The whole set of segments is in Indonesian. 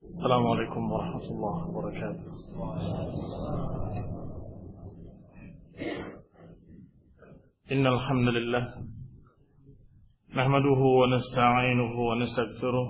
السلام عليكم ورحمة الله وبركاته. إن الحمد لله نحمده ونستعينه ونستغفره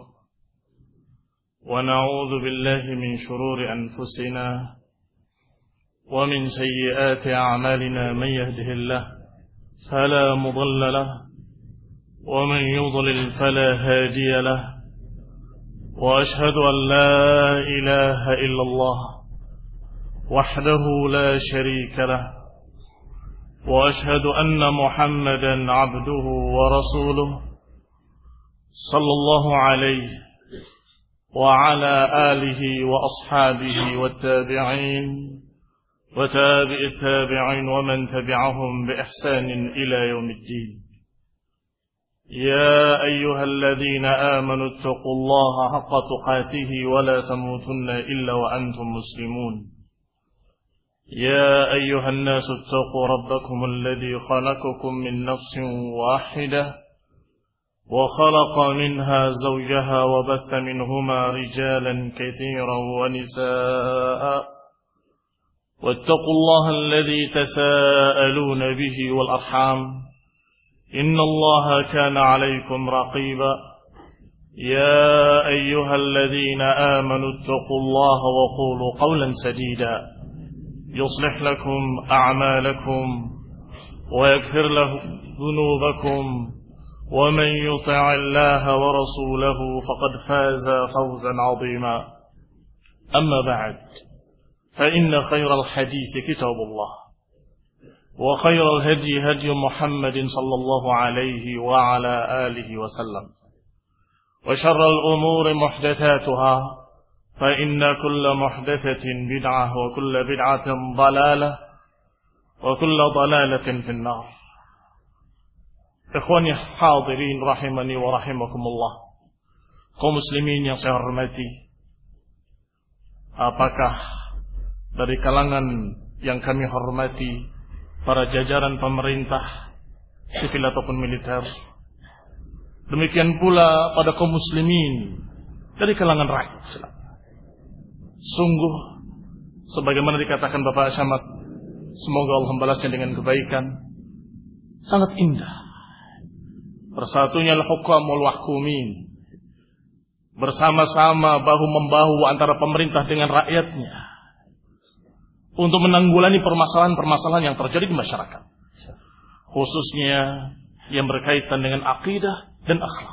ونعوذ بالله من شرور أنفسنا ومن سيئات أعمالنا. من يهده الله فلا مضل له ومن يضلل فلا هادي له، وأشهد أن لا إله إلا الله وحده لا شريك له، وأشهد أن محمدا عبده ورسوله صلى الله عليه وعلى آله وأصحابه والتابعين وتابع التابعين ومن تبعهم بإحسان إلى يوم الدين. يا أيها الذين آمنوا اتقوا الله حق تقاته ولا تموتن إلا وأنتم مسلمون. يا أيها الناس اتقوا ربكم الذي خلقكم من نفس واحدة وخلق منها زوجها وبث منهما رجالا كثيرا ونساء، واتقوا الله الذي تساءلون به والأرحام إن الله كان عليكم رقيبا. يا أيها الذين آمنوا اتقوا الله وقولوا قولا سديدا يصلح لكم أعمالكم ويغفر لكم ذنوبكم، ومن يطع الله ورسوله فقد فاز فوزا عظيما. أما بعد، فإن خير الحديث كتاب الله، وخير الهدي هدي محمد صلى الله عليه وعلى آله وسلم، وشر الأمور محدثاتها، فإن كل محدثة بدعة وكل بدعة ضلالة وكل ضلالة في النار. Ikhwani hadirin rahimani wa rahimakumullah, kaum muslimin yang saya hormati, apakah dari kalangan yang kami hormati para jajaran pemerintah sipil ataupun militer, demikian pula pada kaum muslimin dari kalangan rakyat, sungguh sebagaimana dikatakan Bapak Asyamat, semoga Allah membalasnya dengan kebaikan, sangat indah bersatunya al-hukam wal wahkumin, bersama-sama bahu-membahu antara pemerintah dengan rakyatnya untuk menanggulangi permasalahan-permasalahan yang terjadi di masyarakat, khususnya yang berkaitan dengan akidah dan akhlak.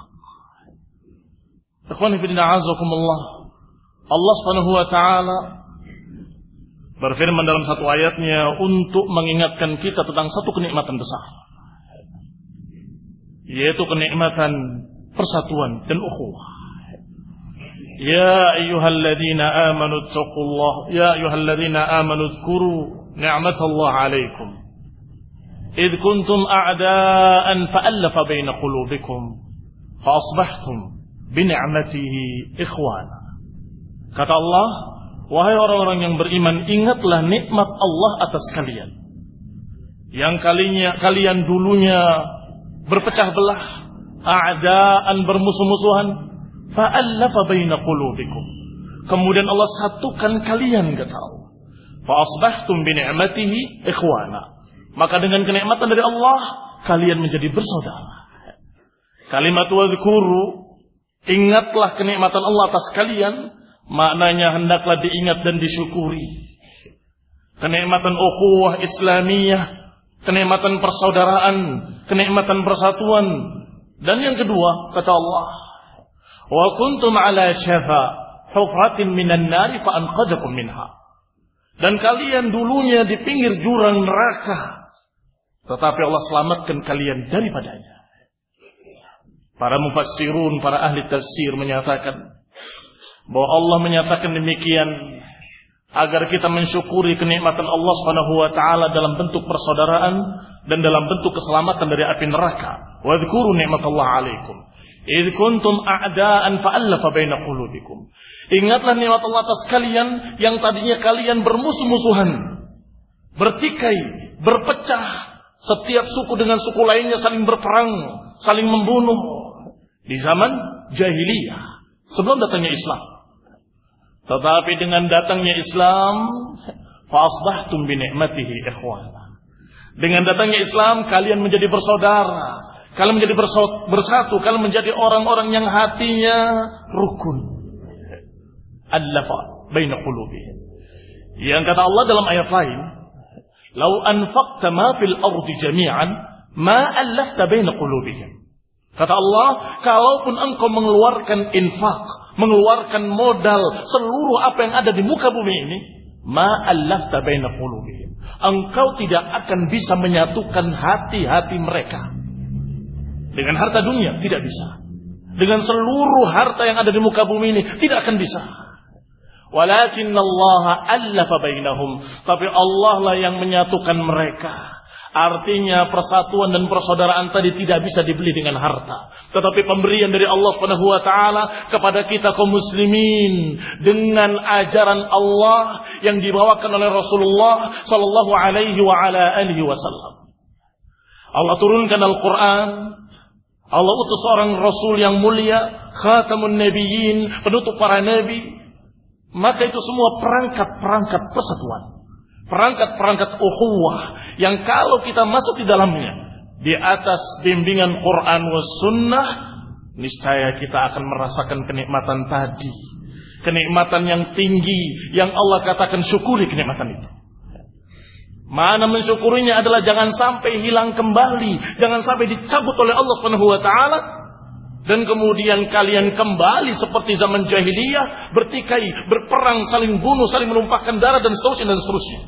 Ikhwani fillah azakumullah, Allah Subhanahu wa taala berfirman dalam satu ayatnya untuk mengingatkan kita tentang satu kenikmatan besar, yaitu kenikmatan persatuan dan ukhuwah. Ya ayyuhalladzina amanu taqullaha, ya ayyuhalladzina amanu dzkuru ni'matallahi 'alaikum id kuntum a'daan fa'alafa baina qulubikum fa asbahtum bi ni'matihi ikhwana. Kata Allah, wahai orang-orang yang beriman, ingatlah nikmat Allah atas kalian yang kalian dulunya berpecah belah, a'daan bermusuh-musuhan, fa'alafa baina qulubikum, kemudian Allah satukan kalian, kata Allah, fa asbahtum bi ni'matihi ikhwana, maka dengan kenikmatan dari Allah kalian menjadi bersaudara. Kalimat wadhkuru, ingatlah kenikmatan Allah atas kalian, maknanya hendaklah diingat dan disyukuri. Kenikmatan ukhuwah Islamiyah, kenikmatan persaudaraan, kenikmatan persatuan. Dan yang kedua, kata Allah, wa kuntum ala syafa hufratin minan nari fa anqadhakum minha, dan kalian dulunya di pinggir jurang neraka, tetapi Allah selamatkan kalian daripadanya. Para mufassirun, para ahli tafsir menyatakan bahwa Allah menyatakan demikian agar kita mensyukuri kenikmatan Allah Subhanahu wa taala dalam bentuk persaudaraan dan dalam bentuk keselamatan dari api neraka. Wa dzkuru ni'matallahi 'alaikum id kuntum a'daan fa'alafa baina qulubikum. Ingatlah nikmat Allah atas kalian yang tadinya kalian bermusuh-musuhan, bertikai, berpecah, setiap suku dengan suku lainnya saling berperang, saling membunuh di zaman jahiliyah sebelum datangnya Islam. Tetapi dengan datangnya Islam, fa asbahtum bi ni'matihi ikhwana. Dengan datangnya Islam, kalian menjadi bersaudara, kalian menjadi bersatu, kalian menjadi orang-orang yang hatinya rukun. Allafa baina qulubihim. Yang kata Allah dalam ayat lain, "Lau anfaqta ma fil ardi jami'an, ma allafta baina qulubihim." Kata Allah, kalaupun engkau mengeluarkan infak, mengeluarkan modal seluruh apa yang ada di muka bumi ini, ma allafta baina qulubihim, engkau tidak akan bisa menyatukan hati-hati mereka. Dengan harta dunia tidak bisa. Dengan seluruh harta yang ada di muka bumi ini tidak akan bisa. Walakinallaha allafa bainahum, tapi Allah lah yang menyatukan mereka. Artinya persatuan dan persaudaraan tadi tidak bisa dibeli dengan harta, tetapi pemberian dari Allah Subhanahu wa taala kepada kita kaum muslimin dengan ajaran Allah yang dibawakan oleh Rasulullah sallallahu alaihi wa ala alihi wasallam. Allah turunkan Al-Qur'an, Allah utus seorang rasul yang mulia, khatamun nabiyyin, penutup para nabi. Maka itu semua perangkat-perangkat persatuan, perangkat-perangkat ukhuwah yang kalau kita masuk di dalamnya di atas bimbingan Quran was sunnah, niscaya kita akan merasakan kenikmatan tadi, kenikmatan yang tinggi yang Allah katakan syukuri kenikmatan itu. Mana mensyukurinya adalah jangan sampai hilang kembali, jangan sampai dicabut oleh Allah Subhanahu wa taala, dan kemudian kalian kembali seperti zaman jahiliyah, bertikai, berperang, saling bunuh, saling menumpahkan darah dan seterusnya dan seterusnya.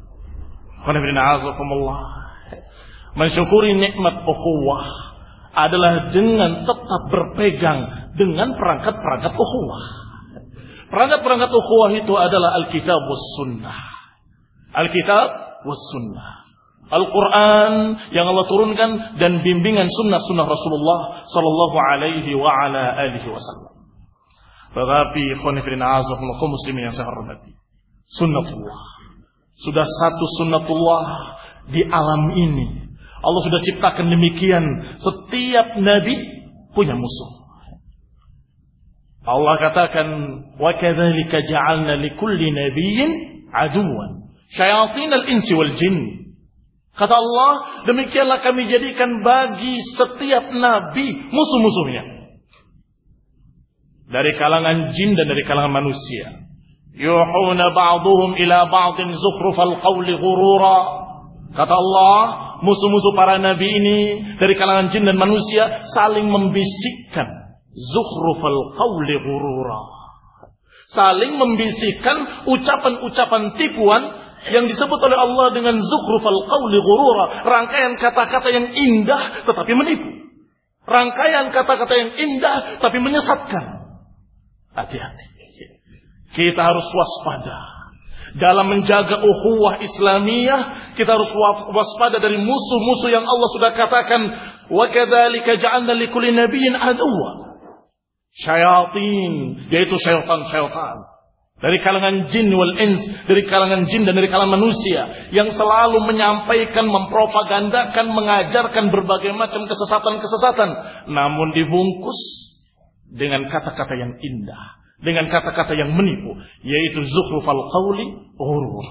Mensyukuri nikmat ukhuwah adalah dengan tetap berpegang dengan perangkat-perangkat ukhuwah. Perangkat-perangkat ukhuwah itu adalah Alkitab was sunnah. Alkitab was sunnah, Al-Quran yang Allah turunkan dan bimbingan sunnah-sunnah Rasulullah sallallahu alaihi wa ala alihi wasallam. Tetapi khonifidin azakumullah kaum muslimin yang saya hormati, sunnatullah sudah satu sunnatullah di alam ini. Allah sudah ciptakan demikian. Setiap nabi punya musuh. Allah katakan, wa kadzalika ja'alna likulli nabiyyin aduwan syayatinal insi wal jin. Kata Allah, demikianlah kami jadikan bagi setiap nabi musuh-musuhnya, dari kalangan jin dan dari kalangan manusia. Yuhuna ba'duhum ila ba'din zukhrufal qawli ghurura. Kata Allah, musuh-musuh para nabi ini dari kalangan jin dan manusia saling membisikkan zukhrufal qawli ghurura, saling membisikkan ucapan-ucapan tipuan yang disebut oleh Allah dengan zukhrufal qawli ghurura, rangkaian kata-kata yang indah tetapi menipu, rangkaian kata-kata yang indah tapi menyesatkan. Hati-hati, kita harus waspada dalam menjaga ukhuwah Islamiyah. Kita harus waspada dari musuh-musuh yang Allah sudah katakan, wa kadzalika ja'alna likulli nabiyyin aduwwa syayatin, yaitu syaitan-syaitan dari kalangan jin wal ins, dari kalangan jin dan dari kalangan manusia, yang selalu menyampaikan, mempropagandakan, mengajarkan berbagai macam kesesatan-kesesatan, namun dibungkus dengan kata-kata yang indah, dengan kata-kata yang menipu, yaitu zukhrufal qawli ghurur.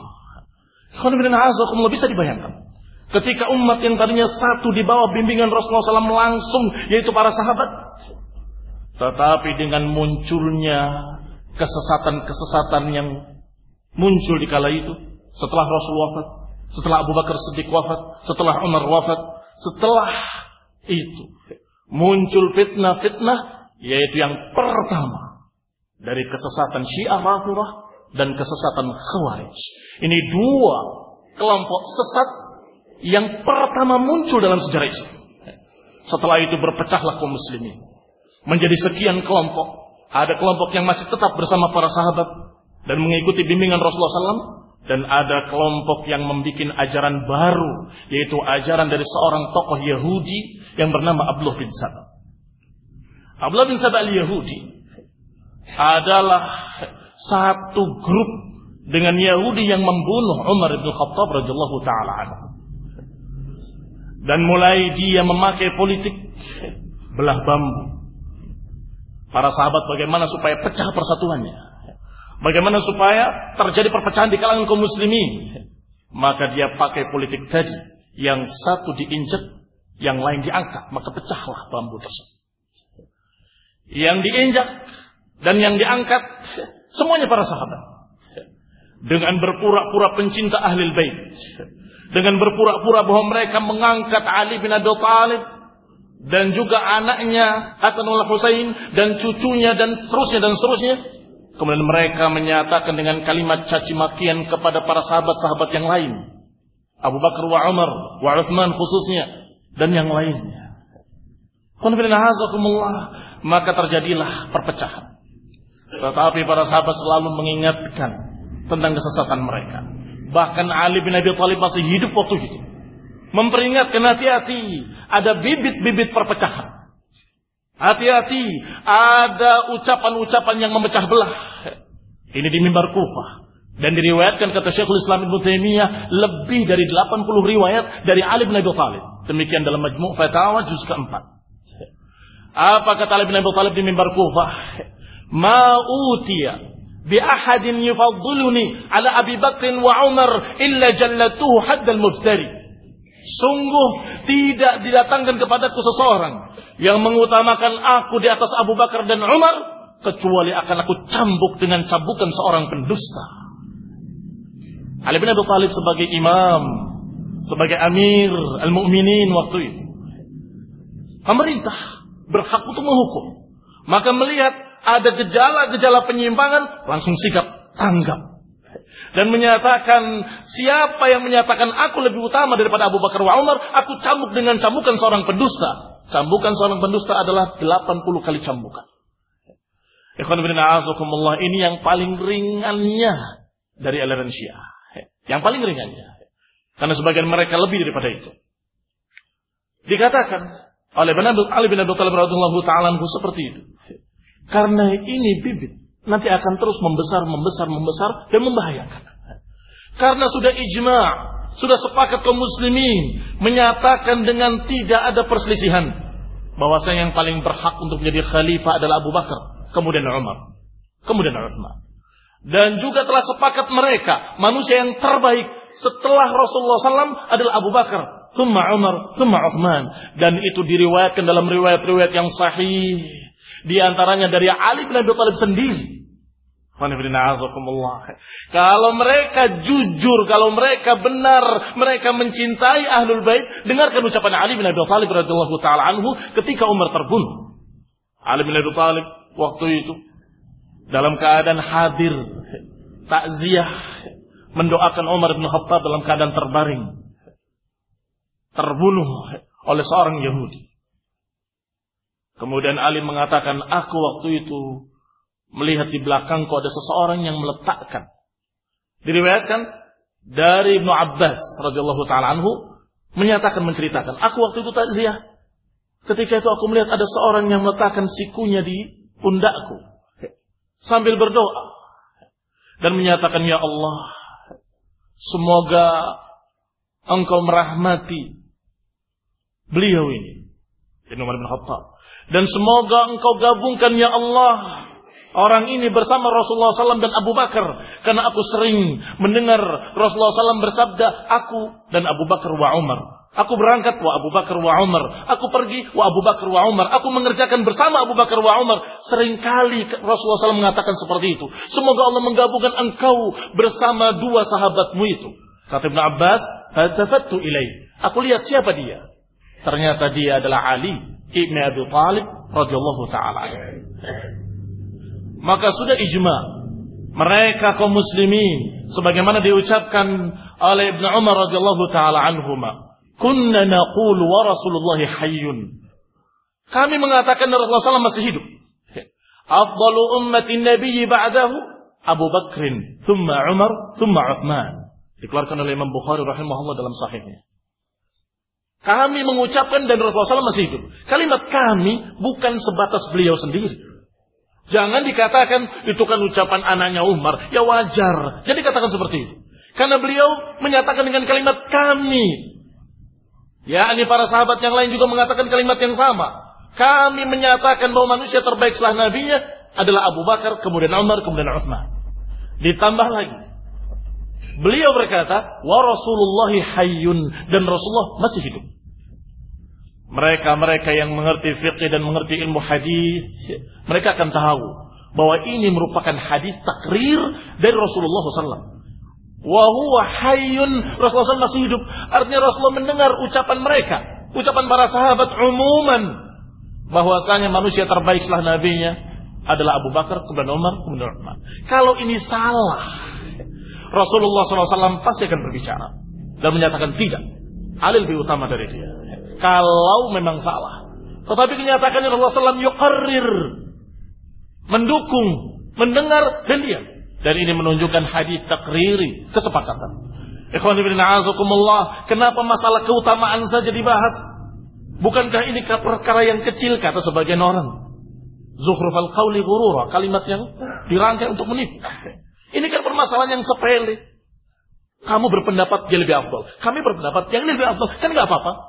Bisa dibayangkan ketika umat yang tadinya satu di bawah bimbingan Rasulullah SAW langsung, yaitu para sahabat, tetapi dengan munculnya kesesatan-kesesatan yang muncul di kala itu, setelah Rasul wafat, setelah Abu Bakar Siddiq wafat, setelah Umar wafat, setelah itu muncul fitnah-fitnah, yaitu yang pertama dari kesesatan Syiah Rafidhah dan kesesatan Khawarij. Ini dua kelompok sesat yang pertama muncul dalam sejarah Islam. Setelah itu berpecahlah kaum muslimin menjadi sekian kelompok. Ada kelompok yang masih tetap bersama para sahabat dan mengikuti bimbingan Rasulullah SAW, dan ada kelompok yang membuat ajaran baru, yaitu ajaran dari seorang tokoh Yahudi yang bernama Abdullah bin Saba. Abdullah bin Saba al-Yahudi adalah satu grup dengan Yahudi yang membunuh Umar bin Khattab radhiyallahu taala anhu. Dan mulai dia memakai politik belah bambu para sahabat bagaimana supaya pecah persatuannya. Bagaimana supaya terjadi perpecahan di kalangan kaum muslimin? Maka dia pakai politik tadi. Yang satu diinjak, yang lain diangkat. Maka pecahlah bambu tersebut. Yang diinjak dan yang diangkat, semuanya para sahabat. Dengan berpura-pura pencinta Ahlul Bait. Dengan berpura-pura bahwa mereka mengangkat Ali bin Abi Thalib. Dan juga anaknya Hasanul Husain. Dan cucunya dan seterusnya. Kemudian mereka menyatakan dengan kalimat caci makian kepada para sahabat-sahabat yang lain. Abu Bakar wa Umar wa Uthman khususnya. Dan yang lainnya. Maka terjadilah perpecahan. Tetapi para sahabat selalu mengingatkan tentang kesesatan mereka. Bahkan Ali bin Abi Thalib masih hidup waktu itu. Memperingatkan hati-hati. Ada bibit-bibit perpecahan. Hati-hati, ada ucapan-ucapan yang memecah belah. Ini di mimbar Kufah. Dan diriwayatkan kata Syekhul Islam Ibnu Taimiyah lebih dari 80 riwayat dari Ali bin Abi Thalib. Demikian dalam Majmu' Fatawa juz ke-4. Apa kata Ali bin Abi Thalib di mimbar Kufah? Ma utiya bi ahadin yufaddiluni ala Abi Bakr wa Umar illa jallatuhu haddal muftari. Sungguh tidak didatangkan kepadaku seseorang yang mengutamakan aku di atas Abu Bakar dan Umar, kecuali akan aku cambuk dengan cambukan seorang pendusta. Ali bin Abi Thalib sebagai imam, sebagai amir al-mu'minin waktu itu, pemerintah berhak untuk menghukum. Maka melihat ada gejala-gejala penyimpangan, langsung sikap tanggap. Dan menyatakan, siapa yang menyatakan aku lebih utama daripada Abu Bakar wa Umar, aku cambuk dengan cambukan seorang pendusta. Cambukan seorang pendusta adalah 80 kali cambukan. Ikhwan fillah a'azakumullah, ini yang paling ringannya dari aliran Syiah. Yang paling ringannya. Karena sebagian mereka lebih daripada itu. Dikatakan oleh Ali bin Abi Thalib radhiyallahu ta'ala anhu seperti itu. Karena ini bibit nanti akan terus membesar dan membahayakan. Karena sudah ijma', sudah sepakat kaum muslimin menyatakan dengan tidak ada perselisihan bahwasanya yang paling berhak untuk menjadi khalifah adalah Abu Bakar, kemudian Umar, kemudian Utsman. Dan juga telah sepakat mereka, manusia yang terbaik setelah Rasulullah SAW adalah Abu Bakar, thumma Umar, thumma Utsman. Dan itu diriwayatkan dalam riwayat-riwayat yang sahih. Di antaranya dari Ali bin Abi Thalib sendiri. Kalau mereka jujur, kalau mereka benar, mereka mencintai Ahlul Bait, dengarkan ucapan Ali bin Abi Thalib radhiyallahu taala anhu ketika Umar terbunuh. Ali bin Abi Thalib waktu itu dalam keadaan hadir, takziah, mendoakan Umar bin Khattab dalam keadaan terbaring, terbunuh oleh seorang Yahudi. Kemudian Ali mengatakan, aku waktu itu melihat di belakangku ada seseorang yang meletakkan. Diriwayatkan dari Ibnu Abbas radhiyallahu taala anhu menyatakan, menceritakan, aku waktu itu takziah. Ketika itu aku melihat ada seorang yang meletakkan sikunya di pundakku sambil berdoa dan menyatakan, ya Allah, semoga Engkau merahmati beliau ini, Umar bin Khattab. Dan semoga Engkau gabungkan ya Allah orang ini bersama Rasulullah SAW dan Abu Bakar. Karena aku sering mendengar Rasulullah SAW bersabda, aku dan Abu Bakar wa Umar. Aku berangkat wa Abu Bakar wa Umar. Aku pergi wa Abu Bakar wa Umar. Aku mengerjakan bersama Abu Bakar wa Umar. Seringkali Rasulullah SAW mengatakan seperti itu. Semoga Allah menggabungkan engkau bersama dua sahabatmu itu. Kata Ibn Abbas, "Fatafattu ilaih." Aku lihat siapa dia. Ternyata dia adalah Ali Ibn Abi Thalib radhiyallahu taala. Maka sudah ijma' mereka kaum muslimin sebagaimana diucapkan oleh Ibnu Umar radhiyallahu taala anhuma, kunna naqulu wa Rasulullah hayyun. Kami mengatakan Rasulullah SAW masih hidup. Afdalu ummatin nabiyyi ba'dahu Abu Bakrin, thumma Umar, thumma Uthman. Dikeluarkan oleh Imam Bukhari rahimahullah dalam sahihnya. Kami mengucapkan dan Rasulullah SAW masih hidup. Kalimat kami bukan sebatas beliau sendiri. Jangan dikatakan itu kan ucapan anaknya Umar. Ya wajar. Jadi katakan seperti itu. Karena beliau menyatakan dengan kalimat kami. Ya, ini para sahabat yang lain juga mengatakan kalimat yang sama. Kami menyatakan bahwa manusia terbaik setelah nabinya adalah Abu Bakar, kemudian Umar, kemudian Utsman. Ditambah lagi, beliau berkata, wa Rasulullahi hayyun, dan Rasulullah masih hidup. Mereka yang mengerti fiqh dan mengerti ilmu hadis, mereka akan tahu bahwa ini merupakan hadis takrir dari Rasulullah SAW. Wa huwa hayyun, Rasulullah SAW masih hidup. Artinya Rasulullah mendengar ucapan mereka, ucapan para sahabat umuman, bahwasanya manusia terbaik setelah nabinya adalah Abu Bakar, kemudian Umar, kemudian Utsman. Kalau ini salah, Rasulullah SAW pasti akan berbicara dan menyatakan tidak, Ali lebih utama dari dia. Kalau memang salah. Tetapi kenyataannya Rasulullah SAW yuqarrir, mendukung, mendengar dan diam. Dan ini menunjukkan hadis takriri, kesepakatan. Ikhwan fillah a'azakumullah, kenapa masalah keutamaan saja dibahas? Bukankah ini perkara yang kecil, kata sebagian orang. Zukhrufal qawli ghurura, kalimat yang dirangkai untuk menipu. Ini kan permasalahan yang sepele. Kamu berpendapat dia lebih afdal, kami berpendapat yang lebih afdal, kan enggak apa-apa.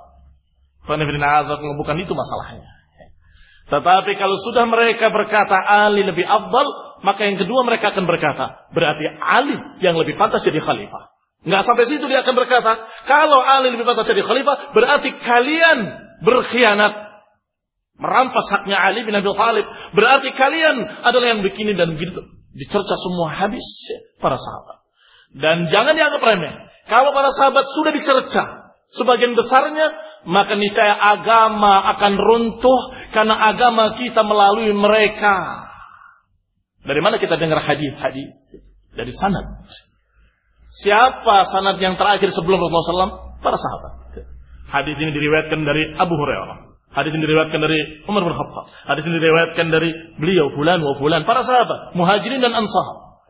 Bukan itu masalahnya. Tetapi kalau sudah mereka berkata Ali lebih afdal, maka yang kedua mereka akan berkata, berarti Ali yang lebih pantas jadi khalifah. Enggak sampai situ, dia akan berkata, kalau Ali lebih pantas jadi khalifah, berarti kalian berkhianat, merampas haknya Ali bin Abi Thalib. Berarti kalian adalah yang begini dan begitu. Dicerca semua habis para sahabat. Dan jangan dianggap remeh. Kalau para sahabat sudah dicerca sebagian besarnya, maka niscaya agama akan runtuh, karena agama kita melalui mereka. Dari mana kita dengar hadis-hadis? Dari sanad. Siapa sanad yang terakhir sebelum Rasulullah SAW? Para sahabat. Hadis ini diriwayatkan dari Abu Hurairah. Hadis ini diriwayatkan dari Umar bin Khattab. Hadis ini diriwayatkan dari beliau fulan wa fulan, para sahabat, muhajirin dan ansar.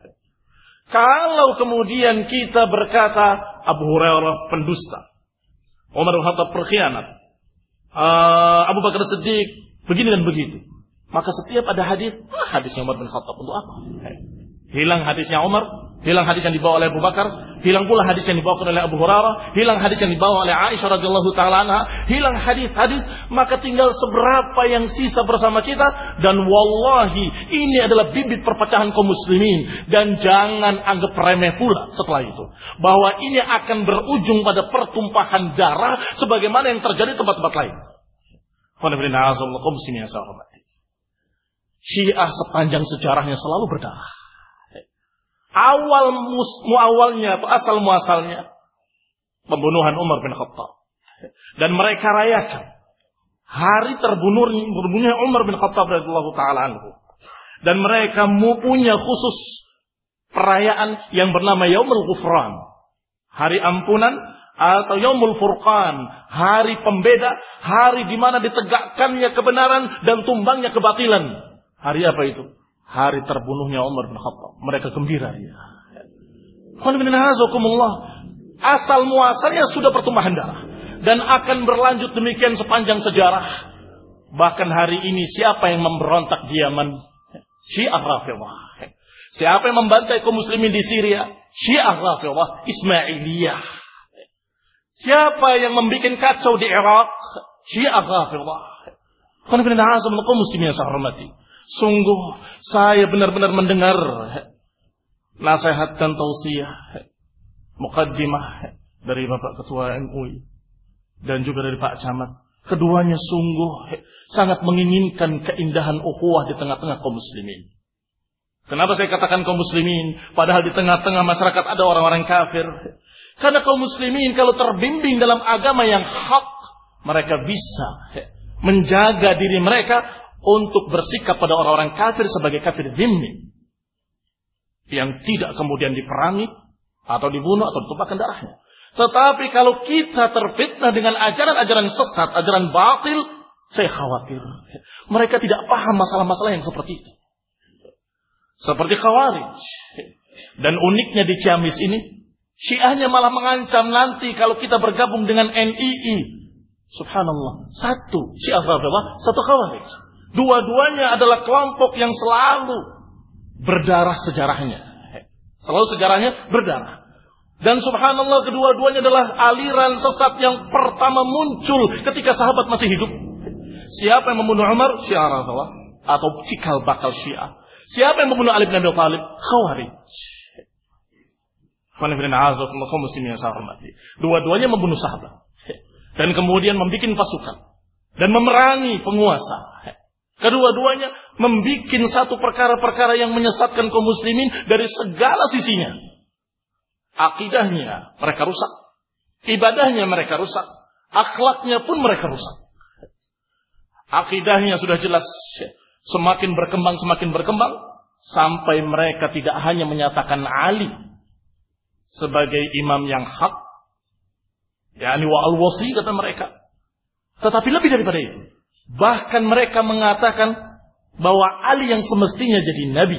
Kalau kemudian kita berkata Abu Hurairah pendusta, Umar bin Khattab berkhianat, Abu Bakar Siddiq begini dan begitu, maka setiap ada hadisnya Umar bin Khattab untuk apa? Hilang hadisnya Umar, hilang hadis yang dibawa oleh Abu Bakar, hilang pula hadis yang dibawa oleh Abu Hurairah, hilang hadis yang dibawa oleh Aisyah radhiyallahu taala anha, hilang hadis-hadis, maka tinggal seberapa yang sisa bersama kita. Dan wallahi ini adalah bibit perpecahan kaum muslimin, dan jangan anggap remeh pula setelah itu bahwa ini akan berujung pada pertumpahan darah sebagaimana yang terjadi di tempat-tempat lain. Syiah sepanjang sejarahnya selalu berdarah. Awalnya atau asal muasalnya pembunuhan Umar bin Khattab, dan mereka rayakan hari terbunuhnya Umar bin Khattab radhiyallahu taala anhu, dan mereka punya khusus perayaan yang bernama Yaumul Ghufran, hari ampunan, atau Yaumul Furqan, hari pembeda, hari di mana ditegakkannya kebenaran dan tumbangnya kebatilan. Hari apa itu? Hari terbunuhnya Umar bin Khattab. Mereka gembira. Asal muasalnya sudah pertumpahan darah, dan akan berlanjut demikian sepanjang sejarah. Bahkan hari ini siapa yang memberontak di Yaman? Syiah Rafidhah. Siapa yang membantai kaum muslimin di Syria? Syiah Rafidhah Ismailiyah. Siapa yang membuat kacau di Irak? Syiah Rafidhah. Kaum muslimin yang saya hormati, sungguh saya benar-benar mendengar nasihat dan tausiah, muqaddimah dari Bapak Ketua MUI dan juga dari Pak Camat. Keduanya sungguh sangat menginginkan keindahan ukhuwah di tengah-tengah kaum muslimin. Kenapa saya katakan kaum muslimin padahal di tengah-tengah masyarakat ada orang-orang kafir? Karena kaum muslimin kalau terbimbing dalam agama yang hak, mereka bisa menjaga diri mereka untuk bersikap pada orang-orang kafir sebagai kafir dhimmi, yang tidak kemudian diperangi atau dibunuh atau ditumpahkan darahnya. Tetapi kalau kita terfitnah dengan ajaran-ajaran sesat, ajaran batil, saya khawatir mereka tidak paham masalah-masalah yang seperti itu. Seperti Khawarij. Dan uniknya di Ciamis ini, Syiahnya malah mengancam nanti kalau kita bergabung dengan NII. Subhanallah. Satu Syiah Rafidhah, satu Khawarij. Dua-duanya adalah kelompok yang selalu berdarah sejarahnya. Selalu sejarahnya berdarah. Dan subhanallah, kedua-duanya adalah aliran sesat yang pertama muncul ketika sahabat masih hidup. Siapa yang membunuh Umar? Syiah Rafidhah atau cikal bakal Syiah. Siapa yang membunuh Ali bin Abi Thalib? Khawarij. kaum muslimin yang saya hormati. Dua-duanya membunuh sahabat. Dan kemudian membuat pasukan. Dan memerangi penguasa. Kedua-duanya membuat satu perkara-perkara yang menyesatkan kaum muslimin dari segala sisinya. Akidahnya mereka rusak. Ibadahnya mereka rusak. Akhlaknya pun mereka rusak. Akidahnya sudah jelas. Semakin berkembang. Sampai mereka tidak hanya menyatakan Ali sebagai imam yang hak, yakni wa al-wasi kata mereka, tetapi lebih daripada itu, bahkan mereka mengatakan bahwa Ali yang semestinya jadi nabi.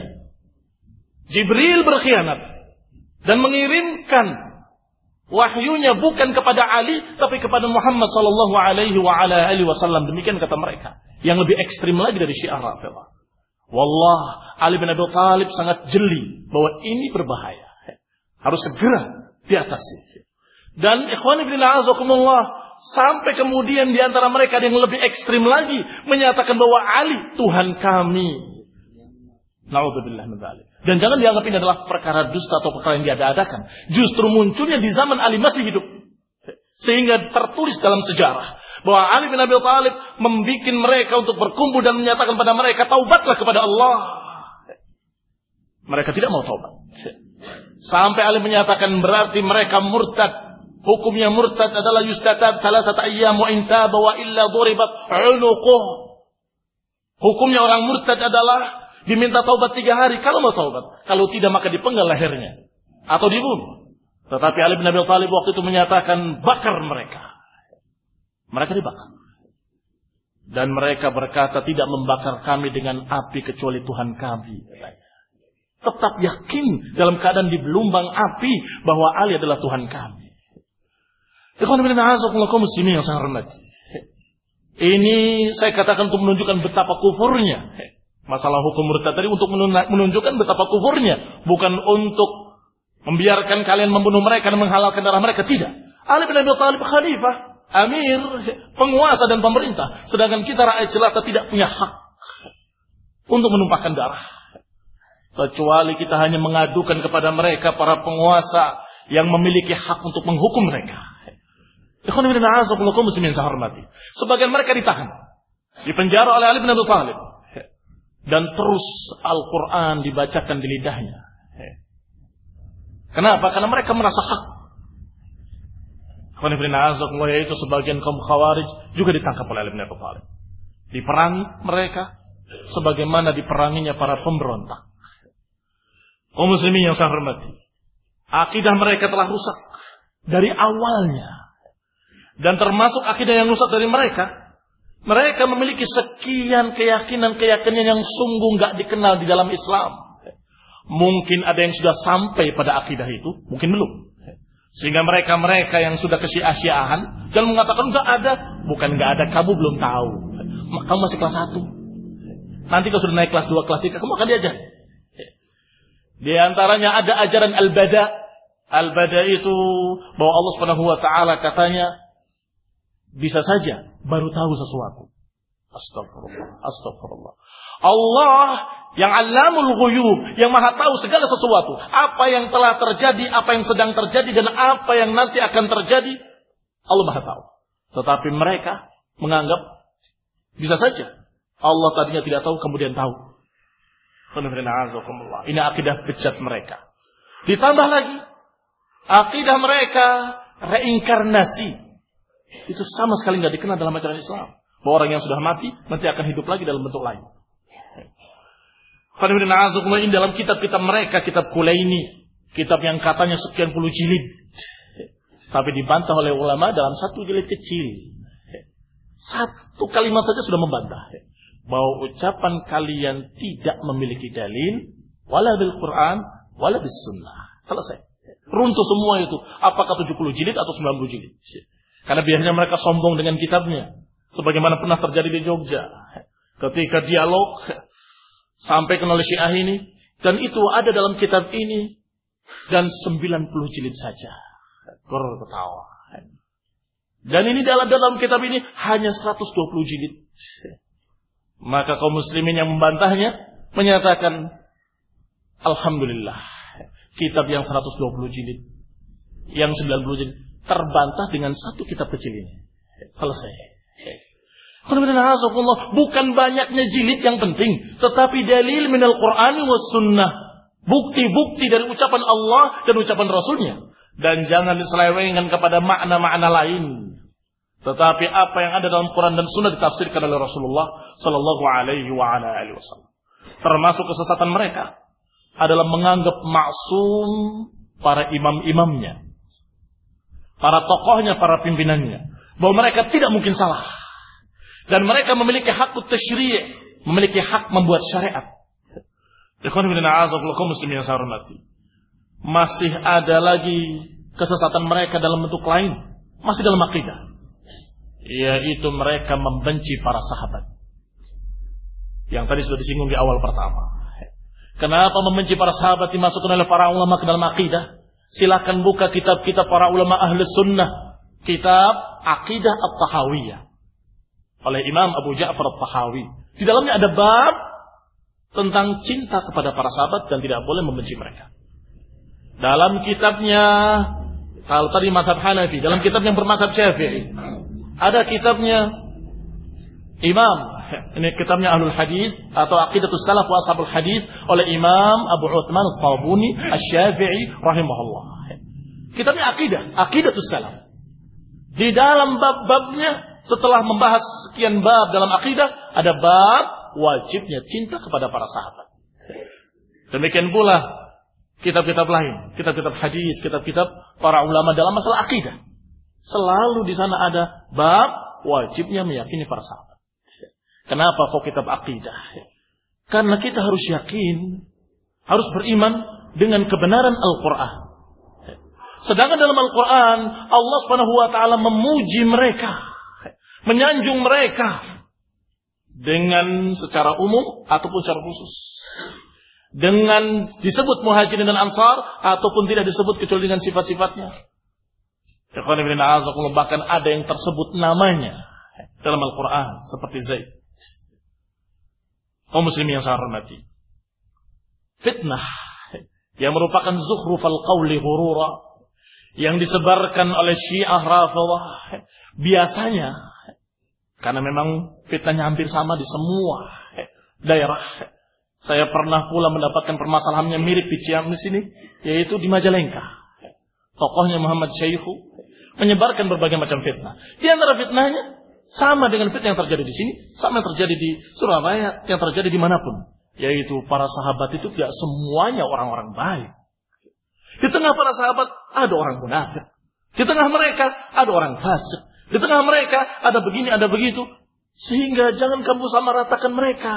Jibril berkhianat dan mengirimkan wahyunya bukan kepada Ali tapi kepada Muhammad sallallahu alaihi wasallam. Demikian kata mereka. Yang lebih ekstrim lagi dari Syiah Rafidhah. Wallah, Ali bin Abi Thalib sangat jeli bahwa ini berbahaya. Harus segera diatasi. Dan ikhwan fillah azakumullah, sampai kemudian di antara mereka ada yang lebih ekstrim lagi menyatakan bahwa Ali Tuhan kami. Na'udzubillah min dzalik. Dan jangan dianggap ini adalah perkara dusta atau perkara yang diada-adakan. Justru munculnya di zaman Ali masih hidup. Sehingga tertulis dalam sejarah bahwa Ali bin Abi Thalib membuat mereka untuk berkumpul dan menyatakan pada mereka, taubatlah kepada Allah. Mereka tidak mau taubat. Sampai Ali menyatakan berarti mereka murtad. Hukumnya murtad adalah yustatab 3 ayyam wa intaba wa illa duribat 'unuquh. Hukumnya orang murtad adalah diminta taubat 3 hari kalau mau taubat. Kalau tidak maka dipenggal lehernya atau dibunuh. Tetapi Ali bin Abi Thalib waktu itu menyatakan bakar mereka. Mereka dibakar. Dan mereka berkata tidak membakar kami dengan api kecuali Tuhan kami. Tetap yakin dalam keadaan di belumbang api bahwa Ali adalah Tuhan kami. Muslimin yang saya hormati. Ini saya katakan untuk menunjukkan betapa kufurnya. Masalah hukum murtad tadi untuk menunjukkan betapa kufurnya. Bukan untuk membiarkan kalian membunuh mereka dan menghalalkan darah mereka. Tidak. Ali bin Abi Thalib khalifah, amir, penguasa dan pemerintah. Sedangkan kita rakyat jelata tidak punya hak untuk menumpahkan darah. Kecuali kita hanya mengadukan kepada mereka para penguasa yang memiliki hak untuk menghukum mereka. Ikhwan fillah a'azakumullah muslimin saya hormati. Sebagian mereka ditahan, dipenjara oleh Ali bin Abi Thalib. Dan terus Al-Quran dibacakan di lidahnya. Kenapa? Karena mereka merasa hak. Ikhwan fillah a'azakumullah, yaitu sebagian kaum Khawarij juga ditangkap oleh Ali bin Abi Thalib. Diperangi mereka sebagaimana diperanginya para pemberontak. Kaum muslimin yang saya hormati, akidah mereka telah rusak dari awalnya. Dan termasuk akidah yang rusak dari mereka, mereka memiliki sekian keyakinan-keyakinan yang sungguh gak dikenal di dalam Islam. Mungkin ada yang sudah sampai pada akidah itu, mungkin belum. Sehingga mereka yang sudah kesia-siaan dan mengatakan gak ada, bukan gak ada, kamu belum tahu. Kamu masih kelas 1. Nanti kalau sudah naik kelas 2, kelas 3, kamu akan diajar. Di antaranya ada ajaran al-bada. Al-bada itu bahwa Allah Subhanahu wa taala katanya bisa saja baru tahu sesuatu. Astagfirullah. Allah yang Allamul Ghuyub, yang Maha tahu segala sesuatu. Apa yang telah terjadi, apa yang sedang terjadi dan apa yang nanti akan terjadi, Allah Maha tahu. Tetapi mereka menganggap bisa saja Allah tadinya tidak tahu kemudian tahu. Ini akidah bejat mereka. Ditambah lagi akidah mereka reinkarnasi. Itu sama sekali tidak dikenal dalam ajaran Islam. Bahwa orang yang sudah mati nanti akan hidup lagi dalam bentuk lain. Ini dalam kitab-kitab mereka, kitab Kulaini, kitab yang katanya sekian puluh jilid, tapi dibantah oleh ulama dalam 1 jilid kecil. 1 kalimat saja sudah membantah bahwa ucapan kalian tidak memiliki dalil wala bil Quran wala bis sunnah. Selesai. Runtuh semua itu. Apakah 70 jilid atau 90 jilid? Karena biasanya mereka sombong dengan kitabnya. Sebagaimana pernah terjadi di Jogja. Ketika dialog sampai ke oleh Syiah ini. Dan itu ada dalam kitab ini. Dan 90 jilid saja. Gor ketawa. Dan ini dalam kitab ini hanya 120 jilid. Maka kaum muslimin yang membantahnya menyatakan alhamdulillah, Kitab yang 120 jilid, yang 90 jilid, terbantah dengan satu kitab kecil ini. Selesai. Bukan banyaknya jilid yang penting, tetapi dalil minal Qur'ani was sunnah. Bukti-bukti dari ucapan Allah dan ucapan Rasulnya. Dan jangan diselewengkan kepada makna-makna lain. Tetapi apa yang ada dalam Quran dan Sunnah ditafsirkan oleh Rasulullah Sallallahu Alaihi Wasallam. Termasuk kesesatan mereka adalah menganggap maksum para imam-imamnya, para tokohnya, para pimpinannya, bahwa mereka tidak mungkin salah. Dan mereka memiliki hak tasyri', memiliki hak membuat syariat. Ikhwan fillah a'azakumullah muslimin yang saya hormati. Masih ada lagi kesesatan mereka dalam bentuk lain, masih dalam akidah, yaitu mereka membenci para sahabat. Yang tadi sudah disinggung di awal pertama. Kenapa membenci para sahabat dimasukkan oleh para ulama ke dalam akidah? Silakan buka kitab-kitab para ulama ahli sunnah. Kitab Aqidah At-Tahawiyah oleh Imam Abu Ja'far At-Tahawi. Di dalamnya ada bab tentang cinta kepada para sahabat dan tidak boleh membenci mereka. Dalam kitabnya, kalau tadi mazhab Hanafi, dalam kitab yang bermazhab Syafi'i, ada kitabnya Imam, ini kitabnya Ahlul Hadis atau Aqidatus Salaf wa Ashabul Hadis oleh Imam Abu Utsman As-Sabuni Asy-Syafi'i rahimahullah. Kitabnya Aqidatus Salaf. Di dalam bab-babnya, setelah membahas sekian bab dalam akidah, ada bab wajibnya cinta kepada para sahabat. Demikian pula kitab-kitab lain, kitab-kitab hadis, kitab-kitab para ulama dalam masalah akidah. Selalu di sana ada bab wajibnya meyakini para sahabat. Kenapa kok kitab akidah? Karena kita harus yakin, harus beriman dengan kebenaran Al-Quran. Sedangkan dalam Al-Quran, Allah Subhanahu wa Ta'ala memuji mereka, menyanjung mereka dengan secara umum ataupun secara khusus. Dengan disebut muhajirin dan ansar ataupun tidak disebut kecuali dengan sifat-sifatnya. Bahkan ada yang tersebut namanya dalam Al-Quran seperti Zaid. Kaum muslimin yang saya hormati, fitnah yang merupakan zukhrufal qawli ghurura yang disebarkan oleh Syiah Rafidhah biasanya, karena memang fitnahnya hampir sama di semua daerah. Saya pernah pula mendapatkan permasalahannya mirip di Ciamis ini, yaitu di Majalengka. Tokohnya Muhammad Syekhu menyebarkan berbagai macam fitnah. Di antara fitnahnya sama dengan fitnah yang terjadi di sini, sama yang terjadi di Surabaya, yang terjadi dimanapun. Yaitu para sahabat itu tidak semuanya orang-orang baik. Di tengah para sahabat ada orang munafik. Di tengah mereka ada orang fasik. Di tengah mereka ada begini, ada begitu. Sehingga jangan kamu samaratakan mereka.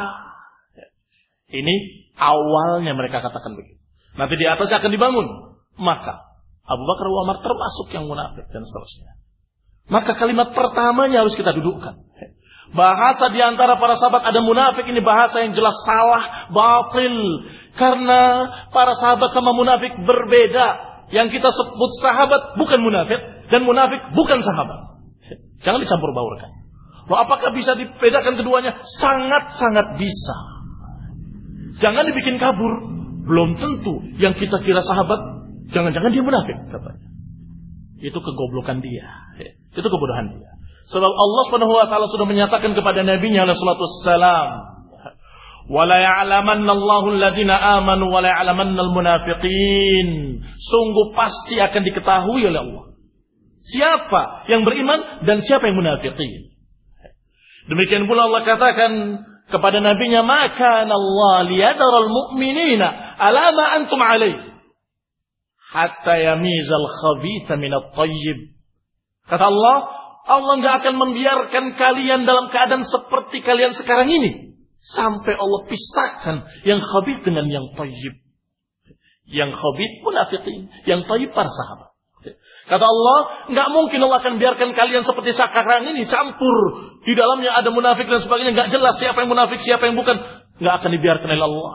Ini awalnya mereka katakan begitu. Nanti di atas akan dibangun. Maka Abu Bakar Umar termasuk yang munafik dan seterusnya. Maka kalimat pertamanya harus kita dudukkan. Bahasa di antara para sahabat ada munafik, ini bahasa yang jelas salah, batil. Karena para sahabat sama munafik berbeda. Yang kita sebut sahabat bukan munafik, dan munafik bukan sahabat. Jangan dicampur baurkan. Loh, apakah bisa dibedakan keduanya? Sangat-sangat bisa. Jangan dibikin kabur. Belum tentu yang kita kira sahabat, jangan-jangan dia munafik, katanya. Itu kegoblokan dia. Itu kebodohan dia. Sebab Allah Subhanahu wa Ta'ala sudah menyatakan kepada Nabi-Nya alaihi salatu wassalam, "Wala ya'lamanna Allahu alladziina aamanu wa la ya'lamanna al-munafiqin." Sungguh pasti akan diketahui oleh Allah siapa yang beriman dan siapa yang munafiqin. Demikian pula Allah katakan kepada Nabi-Nya, "Ma kana Allah liyadara al-mu'minina 'ala ma antum 'alaihi hatta yamizal khabitha minat thayyib." Kata Allah, Allah enggak akan membiarkan kalian dalam keadaan seperti kalian sekarang ini sampai Allah pisahkan yang khabith dengan yang thayyib. Yang khabith munafiqin, yang thayyib para sahabat. Kata Allah, enggak mungkin Allah akan biarkan kalian seperti sekarang ini campur. Di dalamnya ada munafik dan sebagainya, enggak jelas siapa yang munafik, siapa yang bukan. Enggak akan dibiarkan oleh Allah.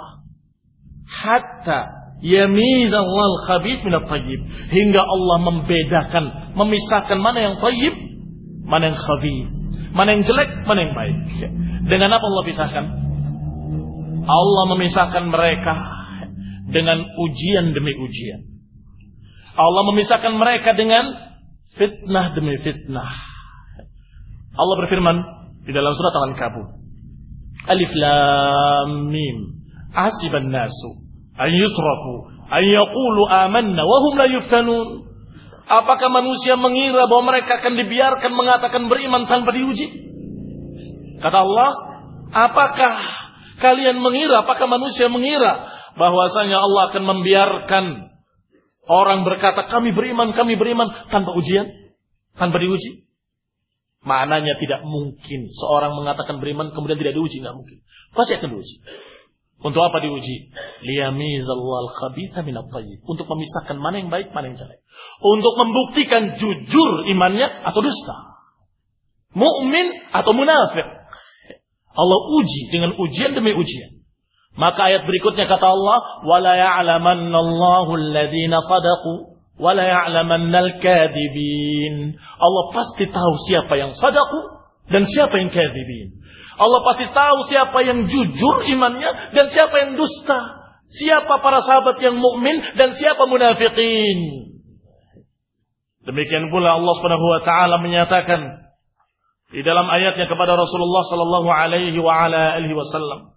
Hatta yamizallahul khabith minat thayyib, hingga Allah membedakan, memisahkan mana yang thayyib, mana yang khabith, mana yang jelek, mana yang baik. Dengan apa Allah pisahkan? Allah memisahkan mereka dengan ujian demi ujian. Allah memisahkan mereka dengan fitnah demi fitnah. Allah berfirman di dalam surat Al-Ankabut, Alif Lam Mim, Hasiban nasu an yusraku an yaqulu amanna wa hum la yuftanun. Apakah manusia mengira bahwa mereka akan dibiarkan mengatakan beriman tanpa diuji? Kata Allah, apakah kalian mengira, apakah manusia mengira bahwasanya Allah akan membiarkan orang berkata kami beriman tanpa ujian, tanpa diuji? Maknanya tidak mungkin seorang mengatakan beriman kemudian tidak diuji, tidak mungkin. Pasti akan diuji. Untuk apa diuji? Liyamizallal khabitha minat thayyib. Untuk memisahkan mana yang baik, mana yang jelek. Untuk membuktikan jujur imannya atau dusta. Mukmin atau munafik. Allah uji dengan ujian demi ujian. Maka ayat berikutnya kata Allah, wala ya'lamannallahu alladhina sadaqu wala ya'lamannal kadhibin. Allah pasti tahu siapa yang sadaqu dan siapa yang kadhibin. Allah pasti tahu siapa yang jujur imannya dan siapa yang dusta. Siapa para sahabat yang mukmin dan siapa munafikin. Demikian pula Allah Subhanahu wa taala menyatakan di dalam ayatnya kepada Rasulullah sallallahu alaihi wa ala alihi wasallam,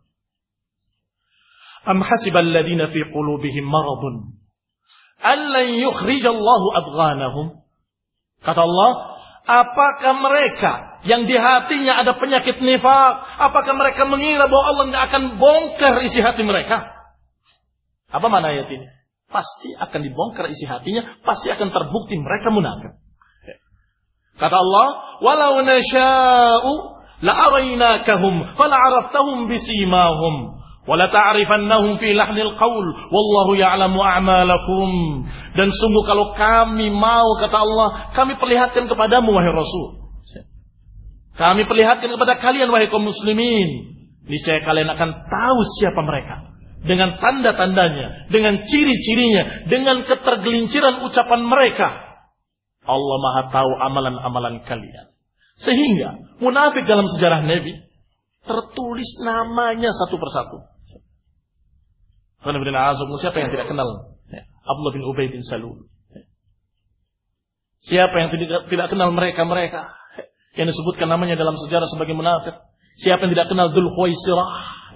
Am hasibal ladzina fi qulubihim maradun allan yukhrijallahu adghanahum. Kata Allah, apakah mereka yang di hatinya ada penyakit nifak, apakah mereka mengira bahwa Allah tidak akan bongkar isi hati mereka? Apa makna ayat ini? Pasti akan dibongkar isi hatinya, pasti akan terbukti mereka munafik. Kata Allah, walau nasha'u la'araynakahum fala'araftahum bisimahum wala ta'rifannahum fi lahnil qaul wallahu ya'lamu a'malakum. Dan sungguh kalau kami mau, kata Allah, kami perlihatkan kepadamu wahai Rasul, kami perlihatkan kepada kalian wahai kaum muslimin, niscaya kalian akan tahu siapa mereka dengan tanda-tandanya, dengan ciri-cirinya, dengan ketergelinciran ucapan mereka. Allah Maha tahu amalan-amalan kalian. Sehingga munafik dalam sejarah Nabi tertulis namanya satu persatu. Siapa yang tidak kenal Abdullah bin Ubay bin Salul? Siapa yang tidak kenal mereka-mereka yang disebutkan namanya dalam sejarah sebagai munafik? Siapa yang tidak kenal Dzul Khuwaisirah?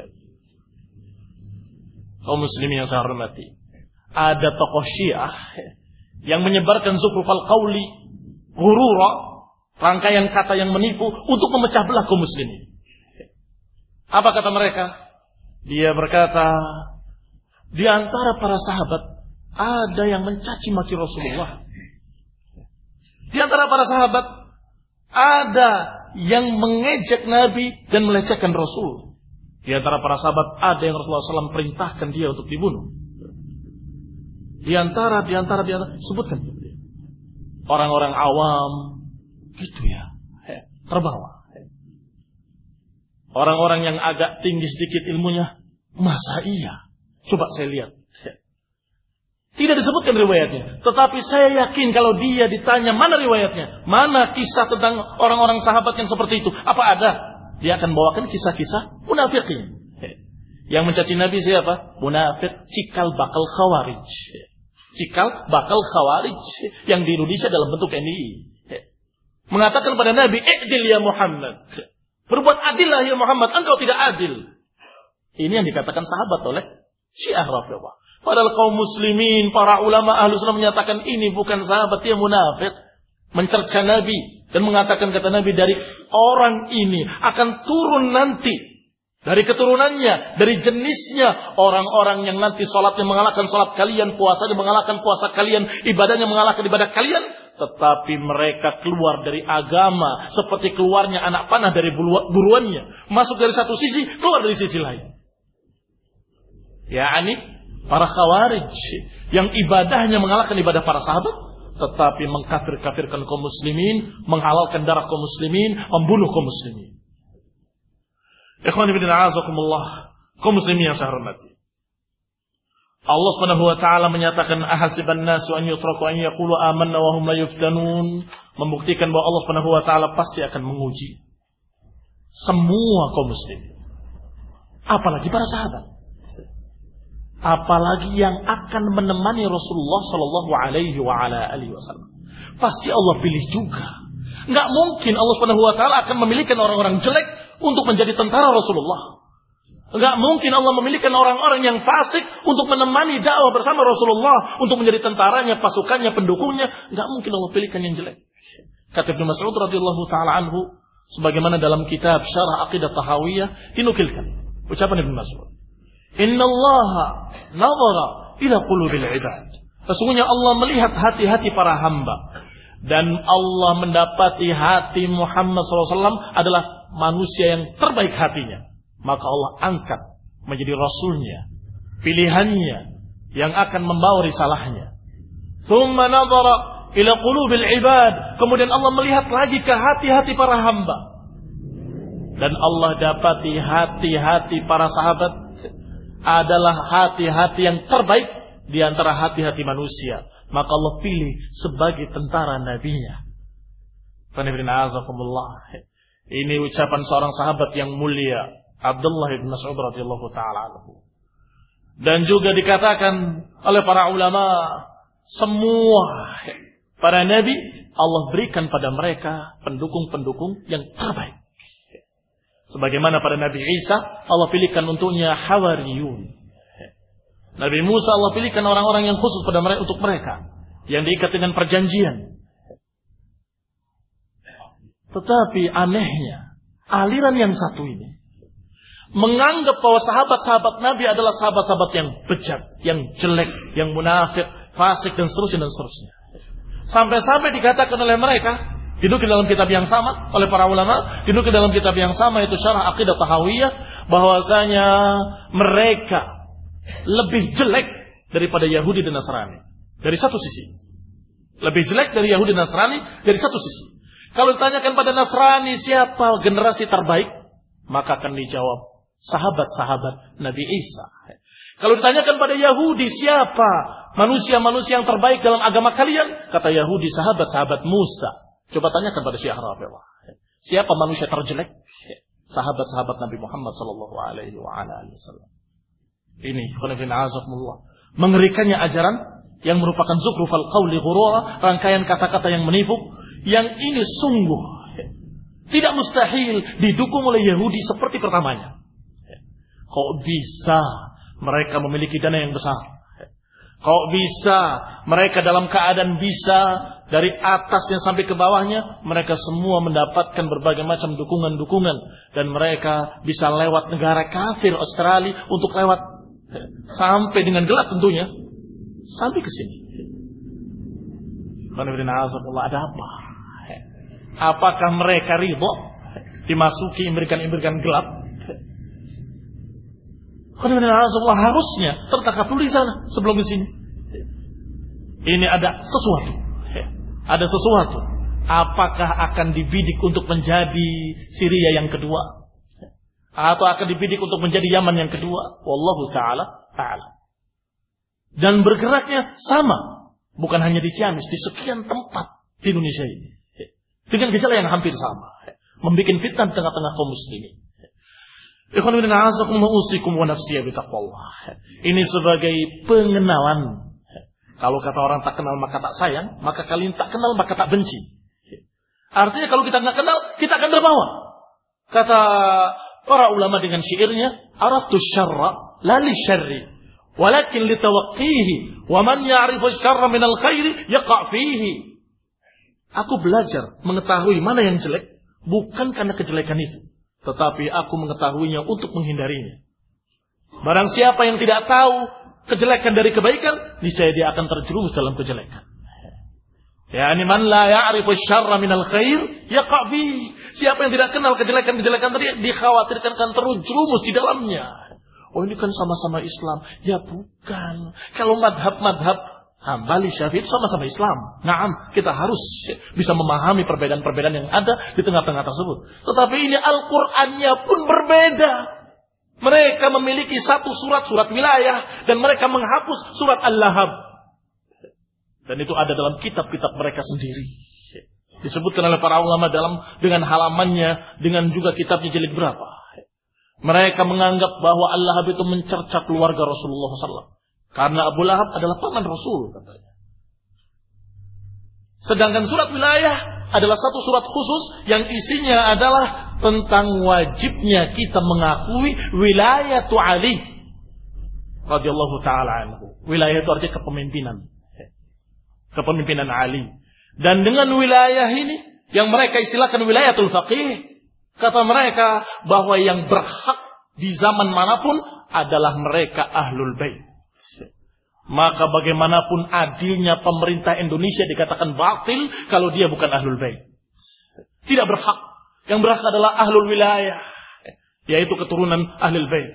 Kaum muslimin yang saya hormati, ada tokoh Syiah yang menyebarkan zukhrufal qauli ghurura, rangkaian kata yang menipu untuk memecah belah kaum muslimin. Apa kata mereka? Dia berkata, di antara para sahabat ada yang mencaci maki Rasulullah. Di antara para sahabat ada yang mengejek Nabi dan melecehkan Rasul. Di antara para sahabat ada yang Rasulullah SAW perintahkan dia untuk dibunuh. Di antara sebutkan orang-orang awam gitu ya, terbawa. Orang-orang yang agak tinggi sedikit ilmunya, masa iya? Coba saya lihat. Tidak disebutkan riwayatnya, tetapi saya yakin kalau dia ditanya mana riwayatnya, mana kisah tentang orang-orang sahabat yang seperti itu, apa ada? Dia akan bawakan kisah-kisah munafikin. Yang mencaci Nabi siapa? Munafik cikal bakal khawarij. Cikal bakal khawarij yang di Indonesia dalam bentuk NII. Mengatakan kepada Nabi, "I'dil ya Muhammad." Berbuat adillah ya Muhammad, engkau tidak adil. Ini yang dikatakan sahabat oleh Syiah Rafidhah. Padahal kaum muslimin, para ulama Ahlus Sunnah menyatakan ini bukan sahabat, dia munafik. Mencerca Nabi dan mengatakan, kata Nabi, dari orang ini akan turun nanti, dari keturunannya, dari jenisnya, orang-orang yang nanti salatnya mengalahkan salat kalian, puasanya mengalahkan puasa kalian, ibadahnya mengalahkan ibadah kalian. Tetapi mereka keluar dari agama seperti keluarnya anak panah dari buruannya. Masuk dari satu sisi, keluar dari sisi lain. Yani para khawarij yang ibadahnya mengalahkan ibadah para sahabat, tetapi mengkafir-kafirkan kaum muslimin, menghalalkan darah kaum muslimin, membunuh kaum muslimin. Ikhwan fillah, a'azakumullah, kaum muslimin yang saya hormati. Allah Subhanahu wa taala menyatakan ahasiban nasu an yutraku an yaqulu amanna wa hum la yuftanun, membuktikan bahwa Allah Subhanahu wa taala pasti akan menguji semua kaum muslim, apalagi para sahabat. apalagi yang akan menemani Rasulullah Shallallahu Alaihi Wasallam. Pasti Allah pilih juga. Nggak mungkin Allah Subhanahu Wa Taala akan memilihkan orang-orang jelek untuk menjadi tentara Rasulullah. Nggak mungkin Allah memilihkan orang-orang yang fasik untuk menemani dakwah bersama Rasulullah, untuk menjadi tentaranya, pasukannya, pendukungnya. Nggak mungkin Allah pilihkan yang jelek. Kata Ibnu Mas'ud radhiyallahu taala anhu, sebagaimana dalam kitab Syarah Aqidah Tahawiyah dinukilkan ucapan Ibnu Mas'ud. Innallaha nazara ila qulubil ibad. Sesungguhnya Allah melihat hati-hati para hamba, dan Allah mendapati hati Muhammad SAW adalah manusia yang terbaik hatinya. Maka Allah angkat menjadi rasulnya, pilihannya yang akan membawa risalahnya. Tsumma nazara ila qulubil ibad. Kemudian Allah melihat lagi ke hati-hati para hamba, dan Allah dapati hati-hati para sahabat adalah hati-hati yang terbaik di antara hati-hati manusia. Maka Allah pilih sebagai tentara nabinya. Ini ucapan seorang sahabat yang mulia, Abdullah bin Mas'ud radhiyallahu taala anhu. Dan juga dikatakan oleh para ulama, semua para nabi Allah berikan pada mereka pendukung-pendukung yang terbaik. Sebagaimana pada Nabi Isa Allah pilihkan untuknya Hawariyun. Nabi Musa Allah pilihkan orang-orang yang khusus pada mereka, untuk mereka, yang diikat dengan perjanjian. Tetapi anehnya, aliran yang satu ini menganggap bahwa sahabat-sahabat Nabi adalah sahabat-sahabat yang bejat, yang jelek, yang munafik, fasik, dan seterusnya dan seterusnya. Sampai-sampai dikatakan oleh mereka, dinukil dalam kitab yang sama oleh para ulama, dinukil dalam kitab yang sama yaitu Syarah Aqidah Tahawiyah, bahwasanya mereka lebih jelek daripada Yahudi dan Nasrani. Dari satu sisi, lebih jelek dari Yahudi dan Nasrani dari satu sisi. Kalau ditanyakan pada Nasrani siapa generasi terbaik, maka akan dijawab sahabat-sahabat Nabi Isa. Kalau ditanyakan pada Yahudi siapa manusia-manusia yang terbaik dalam agama kalian, kata Yahudi sahabat-sahabat Musa. Coba tanyakan pada Syiah Rafidhah, siapa manusia terjelek? Sahabat-sahabat Nabi Muhammad sallallahu alaihi wasallam. Ini mengerikannya ajaran yang merupakan zukhrufal qawli ghurura, rangkaian kata-kata yang menipu, yang ini sungguh tidak mustahil didukung oleh Yahudi seperti pertamanya. Kok bisa mereka memiliki dana yang besar? Kok bisa mereka dalam keadaan bisa dari atasnya sampai ke bawahnya mereka semua mendapatkan berbagai macam dukungan-dukungan, dan mereka bisa lewat negara kafir Australia untuk lewat sampai dengan gelap tentunya sampai ke sini. Ada apa? Apakah mereka ridho dimasuki imbrikan-imbrikan gelap? Harusnya tertangkap dulu di sana sebelum di sini. Ini ada sesuatu. Ada sesuatu. Apakah akan dibidik untuk menjadi Syria yang kedua? Atau akan dibidik untuk menjadi Yaman yang kedua? Wallahu ta'ala a'lam. Dan bergeraknya sama. Bukan hanya di Ciamis, di sekian tempat di Indonesia ini. Dengan gejala yang hampir sama. Membikin fitnah di tengah-tengah kaum muslimin. Ini sebagai pengenalan. Kalau kata orang tak kenal maka tak sayang, maka kalian tak kenal maka tak benci. Artinya kalau kita nggak kenal, kita akan terbawa. Kata para ulama dengan syairnya, araftu syarra la li syarri, walakin li tawaqqihi, wa man ya'rifu syarra minal khairi yaqa' fihi. Aku belajar mengetahui mana yang jelek bukan karena kejelekan itu, tetapi aku mengetahuinya untuk menghindarinya. Barang siapa yang tidak tahu kejelekan dari kebaikan, niscaya dia akan terjerumus dalam kejelekan. Yani man la ya'rifu syarra minal khair yaqa' fi. Siapa yang tidak kenal kejelekan-kejelekan tadi, dikhawatirkan akan terjerumus di dalamnya. Oh, ini kan sama-sama Islam. Ya bukan. Kalau madhab-madhab Hambali, Syafi'i sama-sama Islam. Naam, kita harus bisa memahami perbedaan-perbedaan yang ada di tengah-tengah tersebut. Tetapi ini Al-Qur'annya pun berbeda. Mereka memiliki satu surat wilayah, dan mereka menghapus surat Al-Lahab. Dan itu ada dalam kitab-kitab mereka sendiri. Disebutkan oleh para ulama dengan halamannya, dengan juga kitabnya jilid berapa. Mereka menganggap bahwa Al-Lahab itu mencerca keluarga Rasulullah SAW. Karena Abu Lahab adalah paman Rasul, katanya. Sedangkan surat wilayah adalah satu surat khusus yang isinya adalah tentang wajibnya kita mengakui wilayatu Ali radhiyallahu ta'ala anhu. Wilayah itu artinya kepemimpinan. Kepemimpinan Ali. Dan dengan wilayah ini yang mereka istilahkan wilayatul faqih, kata mereka bahwa yang berhak di zaman manapun adalah mereka ahlul bait. Maka bagaimanapun adilnya pemerintah Indonesia dikatakan batil kalau dia bukan ahlul bait. Tidak berhak. Yang berhak adalah ahlul wilayah, yaitu keturunan ahlul bait.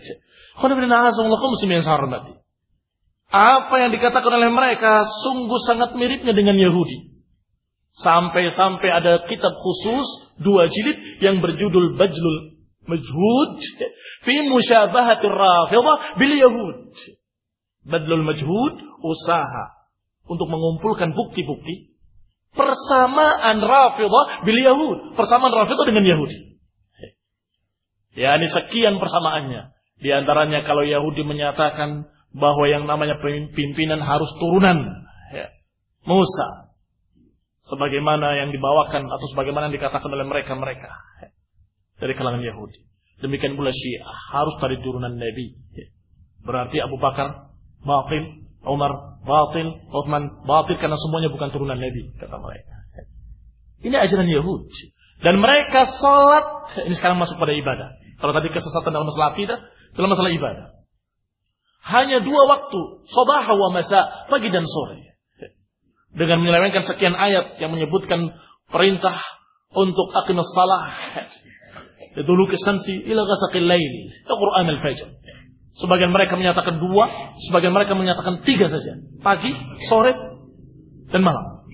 Apa yang dikatakan oleh mereka sungguh sangat miripnya dengan Yahudi. Sampai-sampai ada kitab khusus 2 jilid yang berjudul Bajlul Majhud fi Musyabahatir Rafidhah bil Yahud. Badlul Majhud, usaha untuk mengumpulkan bukti-bukti persamaan Rafidhah bil Yahud, persamaan Rafidhah dengan Yahudi. Ya, ini sekian persamaannya. Di antaranya kalau Yahudi menyatakan bahwa yang namanya pimpinan harus turunan Musa, sebagaimana yang dibawakan atau sebagaimana yang dikatakan oleh mereka dari kalangan Yahudi. Demikian pula Syiah harus dari turunan Nabi. Berarti Abu Bakar batil, Umar batil, Utsman batil karena semuanya bukan turunan Nabi, kata mereka. Ini ajaran Yahudi. Dan mereka salat, ini sekarang masuk pada ibadah. Kalau tadi kesesatan dalam masalah akidah, dalam masalah ibadah. Hanya 2 waktu, sabah wa masa, pagi dan sore. Dengan menyelewengkan sekian ayat yang menyebutkan perintah untuk aqimus shalah. Dulu kesansi ila ghasaqil lail, Quran al-Fajr. Sebagian mereka menyatakan 2, sebagian mereka menyatakan 3 saja. Pagi, sore, dan malam.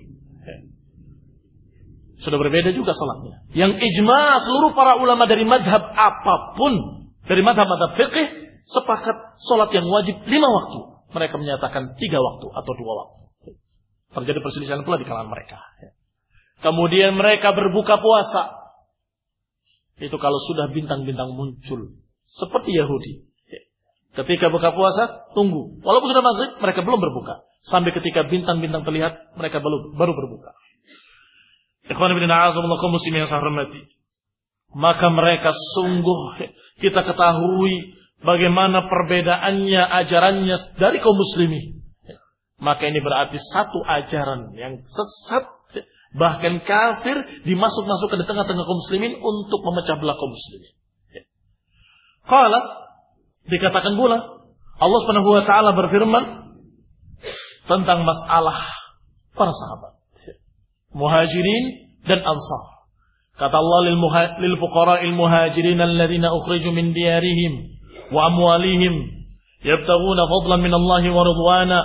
Sudah berbeda juga salatnya. Yang ijma' seluruh para ulama dari madhab apapun, dari madhab-madhab fiqih, sepakat salat yang wajib 5 waktu. Mereka menyatakan 3 waktu atau 2 waktu. Terjadi perselisihan pula di kalangan mereka. Kemudian mereka berbuka puasa. Itu kalau sudah bintang-bintang muncul. Seperti Yahudi. Ketika buka puasa, tunggu. Walaupun sudah maghrib, mereka belum berbuka. Sampai ketika bintang-bintang terlihat, mereka baru berbuka. Ikhwan ibn a'azamullahi muslimin yang saya hormati. Maka mereka sungguh kita ketahui bagaimana perbedaannya ajarannya dari kaum muslimin. Maka ini berarti satu ajaran yang sesat, bahkan kafir, dimasuk-masukkan di tengah-tengah kaum muslimin untuk memecah belah kaum muslimin. Qala, dikatakan pula Allah Subhanahu wa taala berfirman tentang masalah para sahabat Muhajirin dan Ansar. Kata Allah lil fuqara'il muhajirin alladziina ukhriju min diyarihim wa amwalihim yabtaghuna fadlan min Allah wa ridwana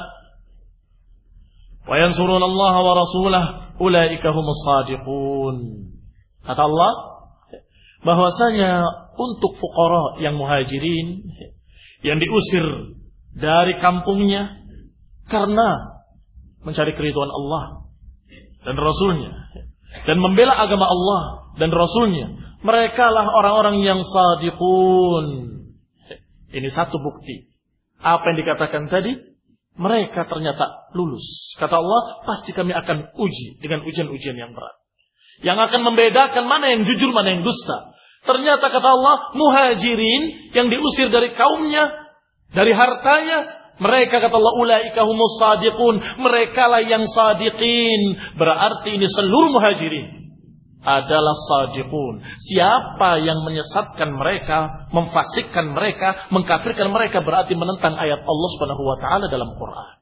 wa yansuruna Allah wa rasulahu ulaika humus shadiqun. Kata Allah bahwasanya untuk fuqara yang muhajirin yang diusir dari kampungnya karena mencari keridhaan Allah dan Rasulnya dan membela agama Allah dan Rasulnya, mereka lah orang-orang yang shadiqun. Ini satu bukti apa yang dikatakan tadi, mereka ternyata lulus. Kata Allah, pasti kami akan uji dengan ujian-ujian yang berat yang akan membedakan mana yang jujur, mana yang dusta. Ternyata kata Allah, muhajirin yang diusir dari kaumnya, dari hartanya, mereka kata Allah, ulaika humus shadiqun, mereka lah yang shadiqin. Berarti ini seluruh muhajirin adalah shadiqun. Siapa yang menyesatkan mereka, memfasikkan mereka, mengkafirkan mereka, berarti menentang ayat Allah Subhanahu wa taala dalam Quran.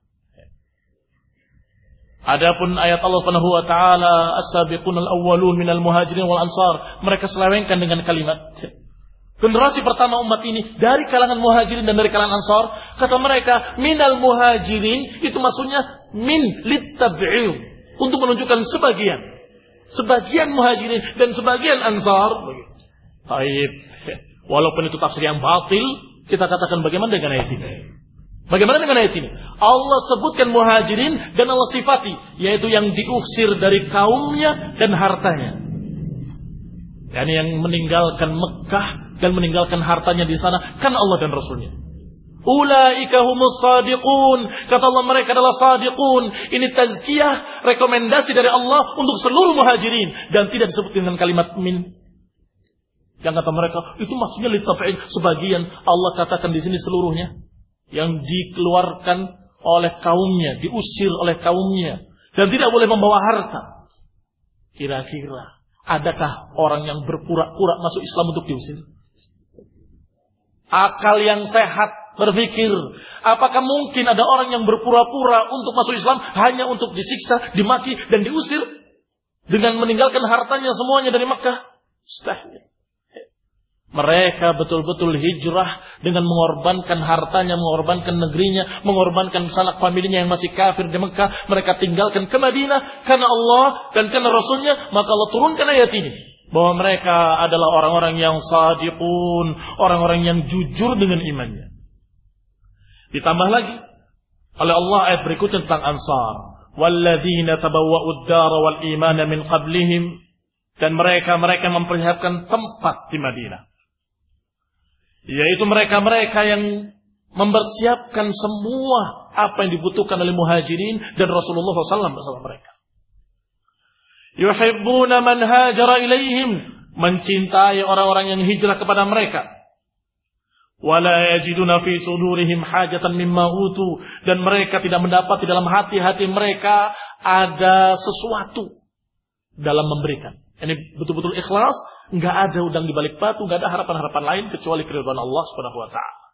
Adapun ayat Allah Subhanahu wa taala as-sabiqunal awwalun minal muhajirin wal ansar, mereka selewengkan dengan kalimat generasi pertama umat ini dari kalangan muhajirin dan dari kalangan ansar. Kata mereka minal muhajirin, itu maksudnya min litab'il, untuk menunjukkan sebagian muhajirin dan sebagian ansar. Baik, walaupun itu tafsir yang batil, kita katakan bagaimana dengan ayat ini? Bagaimana dengan ayat ini? Allah sebutkan muhajirin dan Allah sifati, yaitu yang diusir dari kaumnya dan hartanya. Yani yang meninggalkan Mekah dan meninggalkan hartanya di sana karena Allah dan Rasulnya. Ulaika humus sadiqun. Kata Allah, mereka adalah sadiqun. Ini tazkiyah, rekomendasi dari Allah untuk seluruh muhajirin. Dan tidak disebut dengan kalimat min. Yang kata mereka, itu maksudnya litabi'in. Sebagian Allah katakan di sini seluruhnya. Yang dikeluarkan oleh kaumnya, diusir oleh kaumnya. Dan tidak boleh membawa harta. Kira-kira, adakah orang yang berpura-pura masuk Islam untuk diusir? Akal yang sehat berpikir, apakah mungkin ada orang yang berpura-pura untuk masuk Islam hanya untuk disiksa, dimaki, dan diusir dengan meninggalkan hartanya semuanya dari Makkah? Mustahil. Mereka betul-betul hijrah dengan mengorbankan hartanya, mengorbankan negerinya, mengorbankan sanak familinya yang masih kafir di Makkah. Mereka tinggalkan ke Madinah karena Allah dan karena Rasulnya. Maka Allah turunkan ayat ini, bahwa mereka adalah orang-orang yang sadiqun, orang-orang yang jujur dengan imannya. Ditambah lagi oleh Allah ayat berikutnya tentang Ansar. Walladzina tabawwa'ud dara wal imana min qablihim. Dan mereka mempersiapkan tempat di Madinah. Yaitu mereka yang mempersiapkan semua apa yang dibutuhkan oleh muhajirin dan Rasulullah SAW bersama mereka. Yuhibbuna man hajara ilaihim. Mencintai orang-orang yang hijrah kepada mereka. Wala yajiduna fi sudurihim hajatan mimma utu, dan mereka tidak mendapat di dalam hati-hati mereka ada sesuatu dalam memberikan. Ini betul-betul ikhlas, enggak ada udang di balik batu, enggak ada harapan-harapan lain kecuali keridhaan Allah Subhanahu wa taala.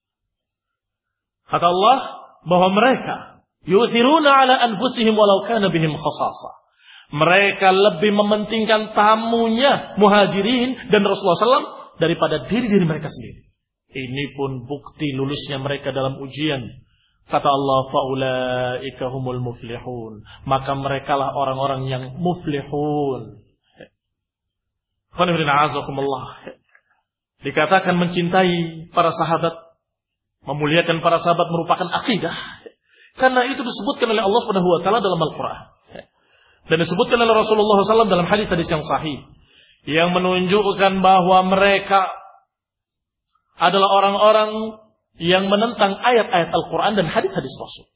Kata Allah bahwa mereka yu'thiruna ala anfusihim walau kana bihim khasasa. Mereka lebih mementingkan tamunya muhajirin dan Rasulullah SAW daripada diri mereka sendiri. Ini pun bukti lulusnya mereka dalam ujian. Kata Allah, faulaika humul muflihun. Maka merekalah orang-orang yang muflihun. Dikatakan mencintai para sahabat, memuliakan para sahabat merupakan akidah. Karena itu disebutkan oleh Allah Subhanahu wa taala dalam Al-Qur'an. Dan disebutkan oleh Rasulullah SAW dalam hadis-hadis yang sahih, yang menunjukkan bahwa mereka adalah orang-orang yang menentang ayat-ayat Al-Quran dan hadis-hadis Rasul.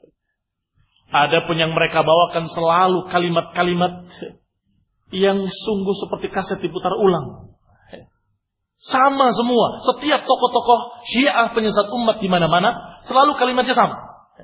Adapun yang mereka bawakan selalu kalimat-kalimat yang sungguh seperti kaset diputar ulang. Sama semua. Setiap tokoh-tokoh Syiah penyesat umat di mana-mana selalu kalimatnya sama.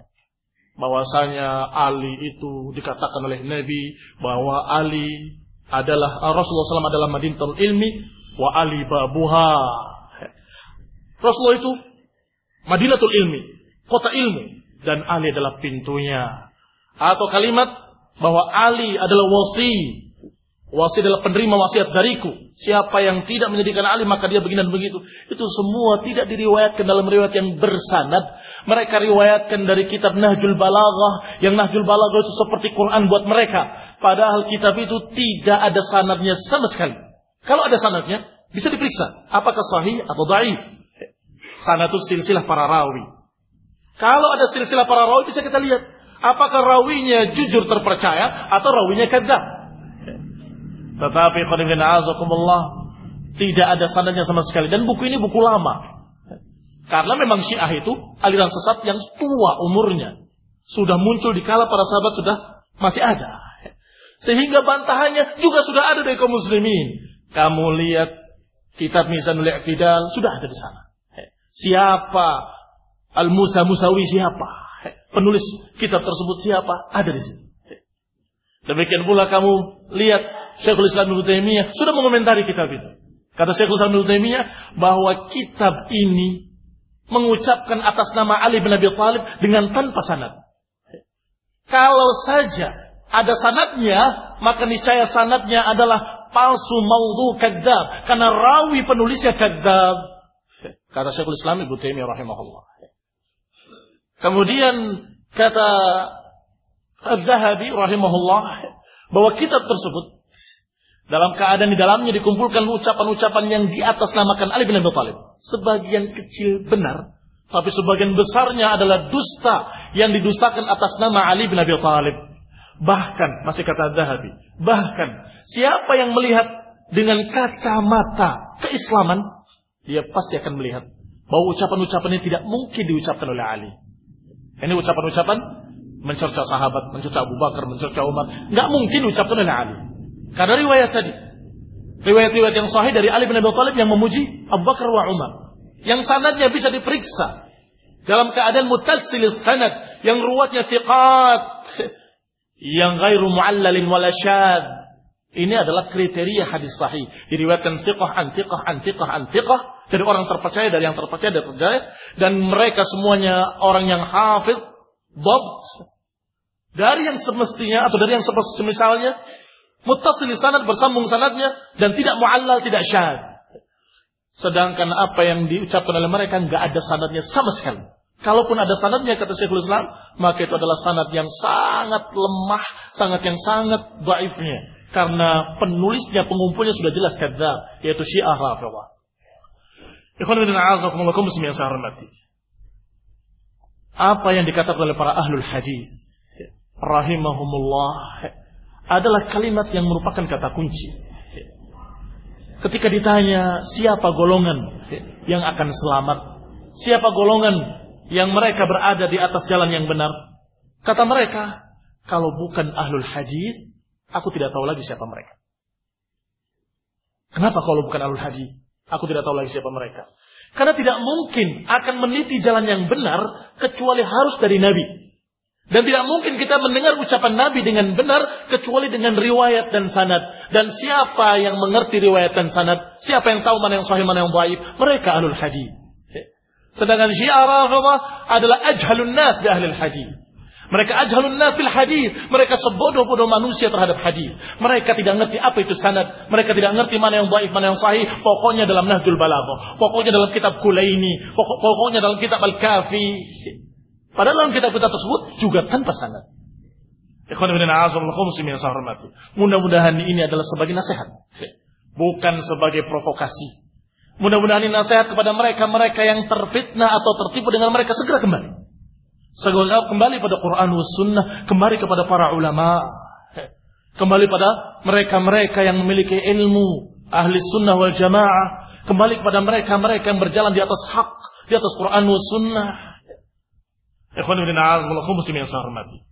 Bahwasanya Ali itu dikatakan oleh Nabi bahwa Ali adalah Rasulullah SAW adalah Madinatul Ilmi wa Ali babuha. Rasulullah itu Madinatul Ilmi, kota ilmu, dan Ali adalah pintunya. Atau kalimat bahwa Ali adalah wasi. Wasi adalah penerima wasiat dariku. Siapa yang tidak menjadikan Ali maka dia begini dan begitu. Itu semua tidak diriwayatkan dalam riwayat yang bersanad. Mereka riwayatkan dari kitab Nahjul Balaghah. Yang Nahjul Balaghah itu seperti Quran buat mereka. Padahal kitab itu tidak ada sanadnya sama sekali. Kalau ada sanadnya bisa diperiksa apakah sahih atau dhaif. Sanad itu silsilah para rawi. Kalau ada silsilah para rawi bisa kita lihat apakah rawinya jujur terpercaya atau rawinya kadzab. Tetapi qadimina azakumullah tidak ada sanadnya sama sekali, dan buku ini buku lama. Karena memang Syiah itu aliran sesat yang tua umurnya. Sudah muncul di kala para sahabat sudah masih ada. Sehingga bantahannya juga sudah ada dari kaum muslimin. Kamu lihat kitab Mizanul I'tidal sudah ada di sana. Siapa Al-Musawi siapa? Penulis kitab tersebut siapa? Ada di sini. Demikian pula kamu lihat Syekhul Islam Ibnu Taimiyah sudah mengomentari kitab itu. Kata Syekhul Islam Ibnu Taimiyah bahwa kitab ini mengucapkan atas nama Ali bin Abi Thalib dengan tanpa sanad. Kalau saja ada sanadnya, maka niscaya sanadnya adalah palsu, maudhu, kadzab, karena rawi penulisnya kadzab. Kata Syekhul Islam Ibnu Taimiyah rahimahullah. Kemudian kata Az-Zahabi rahimahullah bahwa kitab tersebut dalam keadaan di dalamnya dikumpulkan ucapan-ucapan yang di atas namakan Ali bin Abi Thalib. Sebagian kecil benar, tapi sebagian besarnya adalah dusta yang didustakan atas nama Ali bin Abi Thalib. Bahkan, masih kata Az-Zahabi, bahkan siapa yang melihat dengan kacamata keislaman, dia pasti akan melihat bahwa ucapan-ucapan ini tidak mungkin diucapkan oleh Ali. Ini ucapan-ucapan mencerca sahabat, mencerca Abu Bakar, mencerca Umar, nggak mungkin diucapkan oleh Ali. Karena riwayat tadi, riwayat-riwayat yang sahih dari Ali bin Abi Thalib yang memuji Abu Bakar wa Umar, yang sanadnya bisa diperiksa dalam keadaan muttasil sanad, yang ruwatnya thiqat, yang ghairu mu'allalin wala syadz. Ini adalah kriteria hadis sahih. Diriwayatkan thiqah an thiqah an thiqah an thiqah, dari orang terpercaya, dari yang terpercaya, dari terpercaya, dan mereka semuanya orang yang hafidh, dhabt, dari yang semestinya atau dari yang semisalnya, muttasil sanad, bersambung sanadnya, dan tidak mu'allal, tidak syadz. Sedangkan apa yang diucapkan oleh mereka enggak ada sanadnya sama sekali. Kalaupun ada sanadnya, kata Syekhul Islam, maka itu adalah sanad yang sangat lemah, yang sangat dhaifnya. Karena penulisnya, pengumpulnya sudah jelas kadzdzab, yaitu Syiah Rafidhah. Ikhwan fillah, a'azakumullah muslimin yang saya hormati. Apa yang dikatakan oleh para ahlul hadis rahimahumullah adalah kalimat yang merupakan kata kunci. Ketika ditanya siapa golongan yang akan selamat, siapa golongan yang mereka berada di atas jalan yang benar, kata mereka, kalau bukan ahlul hadis, aku tidak tahu lagi siapa mereka. Kenapa kalau bukan ahlul hadis? Aku tidak tahu lagi siapa mereka. Karena tidak mungkin akan meniti jalan yang benar kecuali harus dari Nabi. Dan tidak mungkin kita mendengar ucapan Nabi dengan benar kecuali dengan riwayat dan sanad. Dan siapa yang mengerti riwayat dan sanad? Siapa yang tahu mana yang sahih, mana yang dhaif? Mereka ahlul hadis. Sedangkan Syiah Rafidhah adalah ajhalun nas bi ahlil hadis. Mereka ajhalun nas bil hadis. Mereka sebodoh-bodoh manusia terhadap hadis. Mereka tidak ngerti apa itu sanad. Mereka tidak ngerti mana yang dhaif, mana yang sahih. Pokoknya dalam Nahjul Balaghah, pokoknya dalam kitab Kulaini, pokoknya dalam kitab Al-Kafi. Padahal dalam kitab-kitab tersebut juga tanpa sanad. Ikhwan fillah, muslimin yang saya hormati. Mudah-mudahan ini adalah sebagai nasihat, bukan sebagai provokasi. Mudah-mudahan ini nasihat kepada mereka yang terfitnah atau tertipu dengan mereka, segera kembali. Segera kembali pada Quran was sunnah, kembali kepada para ulama, kembali pada mereka-mereka yang memiliki ilmu, ahli sunnah wal jamaah, kembali kepada mereka-mereka yang berjalan di atas hak, di atas Quran was sunnah. Ikhwan fillah, muslimin yang saya hormati.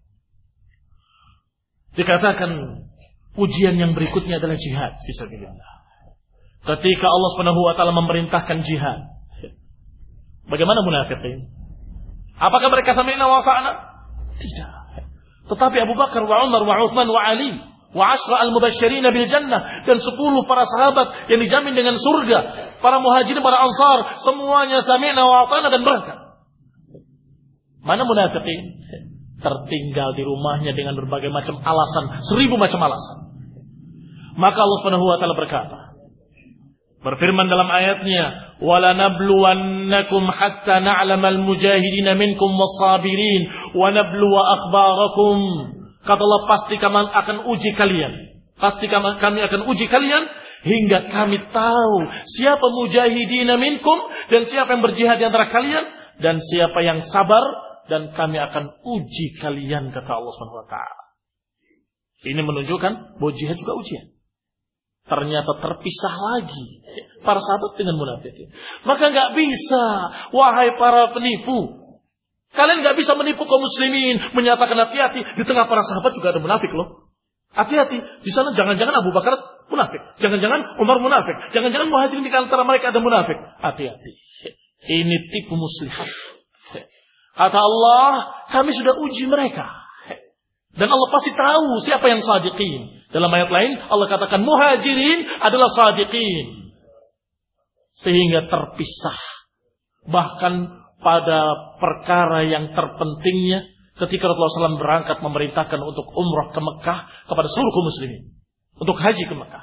Dikatakan ujian yang berikutnya adalah jihad fisabilillah. Ketika Allah Subhanahu wa taala memerintahkan jihad, bagaimana munafiqin? Apakah mereka sami'na wa ata'na? Tidak. Tetapi Abu Bakar wa Umar wa Uthman wa Ali wa 10 al-mubasysyirin bil jannah, dan 10 para sahabat yang dijamin dengan surga, para muhajirin, para ansar, semuanya sami'na wa ata'na dan berangkat. Mana munafiqin? Tertinggal di rumahnya dengan berbagai macam alasan, 1000 macam alasan. Maka Allah Subhanahu wa taala berkata, berfirman dalam ayatnya, wala nabluwannakum hatta na'lamal mujahidin minkum was-sabirin wa nabluwa akhbarakum. Kata Allah, pasti kami akan uji kalian. Pasti kami akan uji kalian hingga kami tahu siapa mujahidin minkum dan siapa yang berjihad di antara kalian dan siapa yang sabar, dan kami akan uji kalian, kata Allah Subhanahu wa taala. Ini menunjukkan bahwa jihad juga ujian. Ternyata terpisah lagi para sahabat dengan munafikin. Maka nggak bisa, wahai para penipu, kalian nggak bisa menipu kaum muslimin, menyatakan hati-hati. Di tengah para sahabat juga ada munafik loh. Hati-hati, di sana jangan-jangan Abu Bakar munafik, jangan-jangan Umar munafik, jangan-jangan muhajirin di antara mereka ada munafik. Hati-hati, ini tipu muslihat. Kata Allah, kami sudah uji mereka, dan Allah pasti tahu siapa yang sadiqin. Dalam ayat lain Allah katakan muhajirin adalah sadiqin. Sehingga terpisah. Bahkan pada perkara yang terpentingnya, ketika Rasulullah SAW berangkat memerintahkan untuk umrah ke Mekah kepada seluruh kaum muslimin, untuk haji ke Mekah,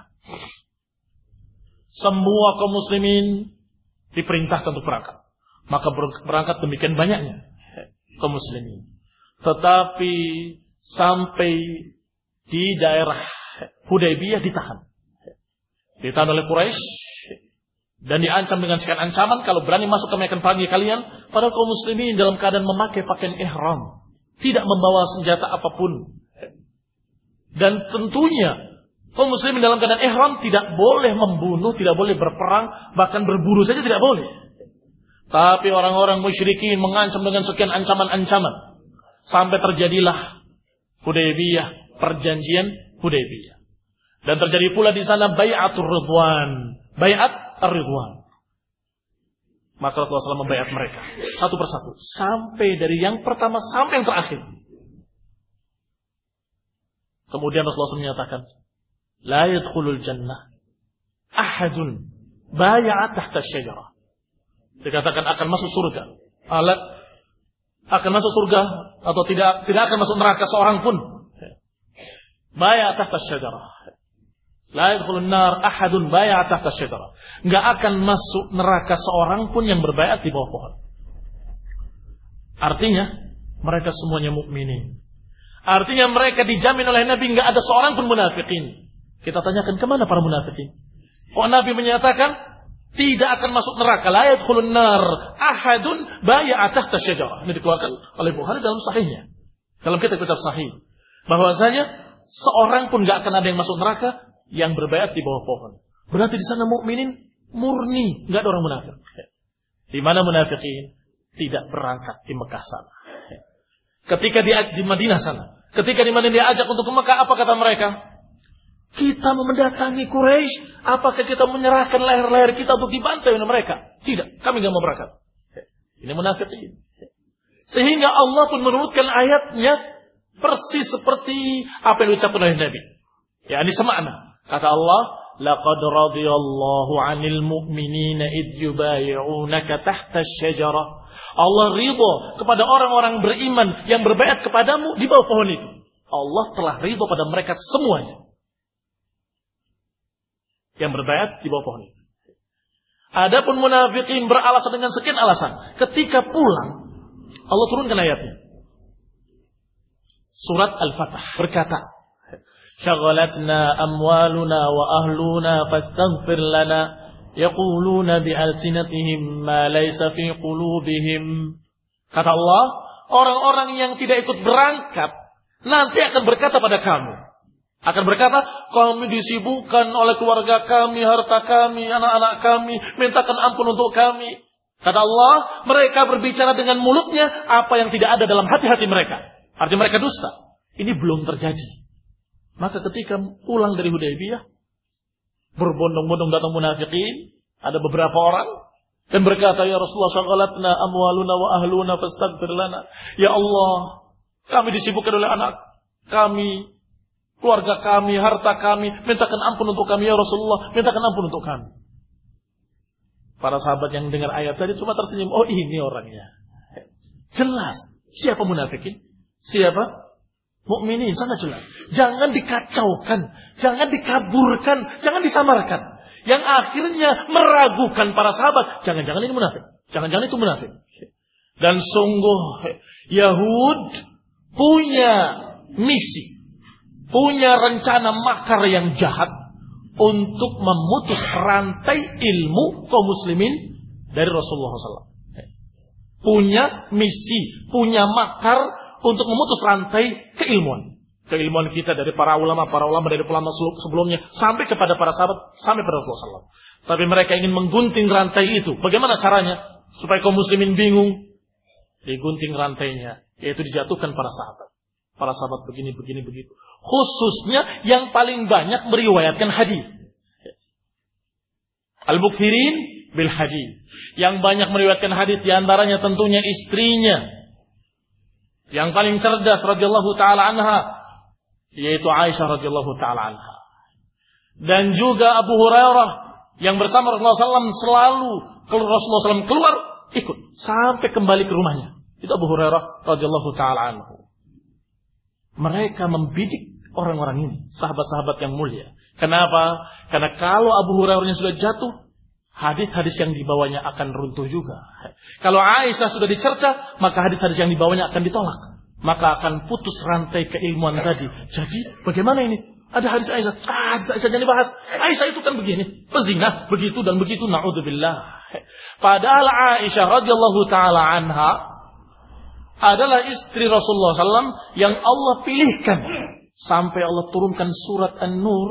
semua kaum muslimin diperintahkan untuk berangkat. Maka berangkat demikian banyaknya kaum muslimin. Tetapi sampai di daerah Hudaybiyah ditahan oleh Quraisy dan diancam dengan sekian ancaman, kalau berani masuk kami akan panggil kalian. Padahal kaum muslimin dalam keadaan memakai pakaian ihram, tidak membawa senjata apapun, dan tentunya Kaum muslimin dalam keadaan ihram tidak boleh membunuh, tidak boleh berperang, bahkan berburu saja tidak boleh. Tapi orang-orang musyrikin mengancam dengan sekian ancaman-ancaman. Sampai terjadilah Hudaybiyah, perjanjian Hudaybiyah. Dan terjadi pula di sana Bai'atur Ridwan, Bai'at Ar-Ridwan. Maka Rasulullah SAW membaiat mereka satu persatu, sampai dari yang pertama sampai yang terakhir. Kemudian Rasulullah SAW menyatakan, La yadkhulul jannah ahadun bai'at tahta syajarah. Dikatakan akan masuk surga. Akan masuk surga atau tidak akan masuk neraka seorang pun. Bai'at tahta syajarah. La yadkhulun nar ahadun bai'at tahta syajarah. Enggak akan masuk neraka seorang pun yang berbaiat di bawah pohon. Artinya mereka semuanya mukminin. Artinya mereka dijamin oleh Nabi enggak ada seorang pun munafikin. Kita tanyakan kemana para munafikin? Oh, Nabi menyatakan tidak akan masuk neraka. La yadkhulun nar ahadun bai'at tahta syajarah. Ini dikeluarkan oleh Bukhari dalam sahihnya. Dalam kitab-kitab sahih. Bahwasanya seorang pun enggak akan ada yang masuk neraka yang berbaiat di bawah pohon. Berarti di sana mukminin murni, enggak ada orang munafik. Di mana munafikin? Tidak berangkat di Mekah sana. Ketika di Madinah sana, ketika di Madinah diajak untuk ke Mekah, apa kata mereka? Kita mendatangi Quraisy, apakah kita menyerahkan leher-leher kita untuk dibantai oleh mereka? Tidak, kami enggak mau berangkat. Ini munafikin. Sehingga Allah pun menurunkan ayatnya persis seperti apa yang diucapkan oleh Nabi. Ya, ini semakna. Kata Allah, laqad radiyallahu 'anil mu'minina id yubay'unaka tahta asy-syajarah. Allah ridha kepada orang-orang beriman yang berbaiat kepadamu di bawah pohon itu. Allah telah ridha pada mereka semuanya yang berbaiat di bawah pohon itu. Adapun munafikin beralasan dengan sekian alasan. Ketika pulang, Allah turunkan ayatnya. Surat Al-Fatah berkata, Syaghalatna amwaluna wa ahluna fastaghfir lana yaquluna bi'alsinatihim ma laysa fi qulubihim. Kata Allah, orang-orang yang tidak ikut berangkat nanti akan berkata pada kamu. Akan berkata, kami disibukkan oleh keluarga kami, harta kami, anak-anak kami, mintakan ampun untuk kami. Kata Allah, mereka berbicara dengan mulutnya apa yang tidak ada dalam hati-hati mereka. Artinya mereka dusta. Ini belum terjadi. Maka ketika pulang dari Hudaybiyah, berbondong-bondong datang munafikin, ada beberapa orang, dan berkata, Ya Rasulullah, syaghalatna amwaluna wa ahluna fastaghfir lana. Ya Allah, kami disibukkan oleh anak kami, keluarga kami, harta kami, mintakan ampun untuk kami, Ya Rasulullah, mintakan ampun untuk kami. Para sahabat yang dengar ayat tadi cuma tersenyum, oh ini orangnya. Jelas, siapa munafikin? Siapa? Mukminin, sangat jelas. Jangan dikacaukan, jangan dikaburkan, jangan disamarkan. Yang akhirnya meragukan para sahabat, jangan-jangan ini munafik, jangan-jangan itu munafik. Dan sungguh Yahud punya misi, punya rencana makar yang jahat untuk memutus rantai ilmu kaum muslimin dari Rasulullah SAW. Punya misi, punya makar untuk memutus rantai keilmuan. Keilmuan kita dari para ulama dari ulama sebelumnya, sampai kepada para sahabat, sampai pada Rasulullah SAW. Tapi mereka ingin menggunting rantai itu. Bagaimana caranya? Supaya kaum muslimin bingung. Digunting rantainya, yaitu dijatuhkan para sahabat. Para sahabat begini, begitu. Khususnya yang paling banyak meriwayatkan hadis. Al-Mukthirin bil hadis. Yang banyak meriwayatkan hadis diantaranya tentunya istrinya. Yang paling cerdas radhiyallahu taala anha, yaitu Aisyah radhiyallahu taala anha. Dan juga Abu Hurairah yang bersama Rasulullah SAW selalu kalau Rasulullah SAW keluar ikut sampai kembali ke rumahnya. Itu Abu Hurairah radhiyallahu taala anhu. Mereka membidik orang-orang ini, sahabat-sahabat yang mulia. Kenapa? Karena kalau Abu Hurairah sudah jatuh, hadis-hadis yang dibawanya akan runtuh juga. Kalau Aisyah sudah dicerca, maka hadis-hadis yang dibawanya akan ditolak. Maka akan putus rantai keilmuan tadi. Jadi bagaimana ini? Ada hadis Aisyah. Hadis Aisyah jangan dibahas. Aisyah itu kan begini, pezina, begitu dan begitu. Na'udzubillah. Padahal Aisyah radhiyallahu taala anha adalah istri Rasulullah SAW yang Allah pilihkan. Sampai Allah turunkan surat An-Nur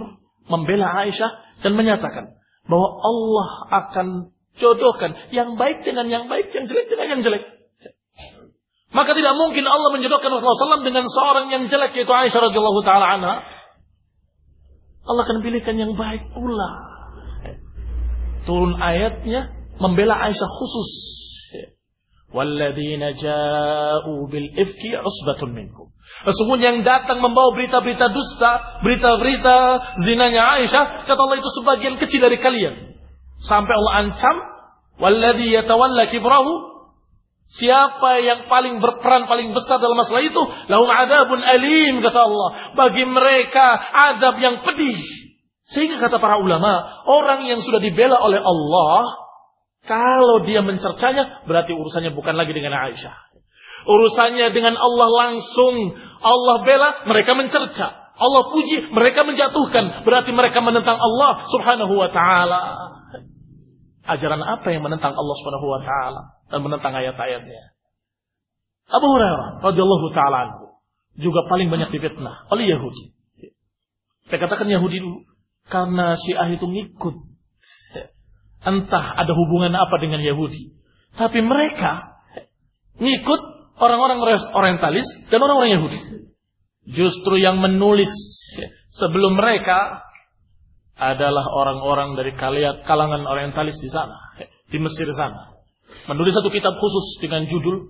membela Aisyah dan menyatakan bahwa Allah akan jodohkan yang baik dengan yang baik, yang jelek dengan yang jelek. Maka tidak mungkin Allah menjodohkan Rasulullah SAW dengan seorang yang jelek, yaitu Aisyah radhiyallahu taala anha. Allah akan pilihkan yang baik pula. Turun ayatnya membela Aisyah khusus. Walladzina ja'u bil ifki usbatun minkum. Sesungguhnya yang datang membawa berita-berita dusta, berita-berita zinanya Aisyah, kata Allah itu sebagian kecil dari kalian. Sampai Allah ancam, walladzi yatawalla kibrahu, siapa yang paling berperan paling besar dalam masalah itu, lahum adzabun alim, kata Allah, bagi mereka azab yang pedih. Sehingga kata para ulama, orang yang sudah dibela oleh Allah, kalau dia mencercanya, berarti urusannya bukan lagi dengan Aisyah. Urusannya dengan Allah langsung. Allah bela, mereka mencerca. Allah puji, mereka menjatuhkan. Berarti mereka menentang Allah subhanahu wa ta'ala. Ajaran apa yang menentang Allah subhanahu wa ta'ala dan menentang ayat-ayatnya? Abu Hurairah radhiyallahu ta'ala anhu juga paling banyak difitnah oleh Yahudi. Saya katakan Yahudi dulu, karena Syiah itu ngikut. Entah ada hubungan apa dengan Yahudi. Tapi mereka ngikut orang-orang orientalis dan orang-orang Yahudi. Justru yang menulis sebelum mereka adalah orang-orang dari kalangan orientalis di sana, di Mesir sana. Menulis satu kitab khusus dengan judul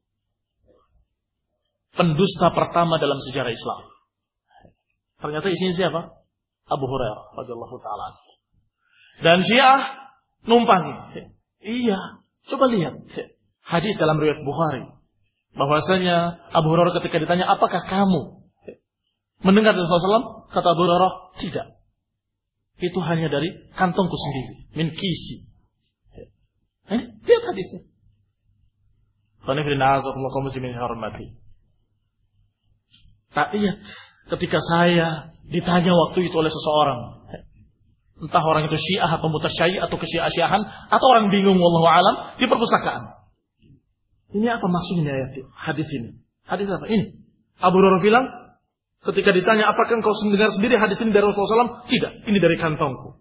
Pendusta Pertama dalam Sejarah Islam. Ternyata isinya siapa? Abu Hurairah radhiyallahu taala. Dan Syiah numpangi. Iya, coba lihat hadis dalam riwayat Bukhari bahwasanya Abu Hurairah ketika ditanya, apakah kamu mendengar dari Rasulullah SAW? Kata Abu Hurairah, tidak. Itu hanya dari kantongku sendiri, min kisi. Lihat hadisnya. Tak lihat ketika saya ditanya waktu itu oleh seseorang, entah orang itu Syiah atau mutasyayyi atau kesyiah-syiahan atau orang bingung wallahu alam di perpustakaan. Ini apa maksudnya ayat hadis ini? Hadis apa? Ini. Abu Hurairah bilang ketika ditanya apakah engkau mendengar sendiri hadis ini dari Rasulullah SAW? Tidak, ini dari kantongku.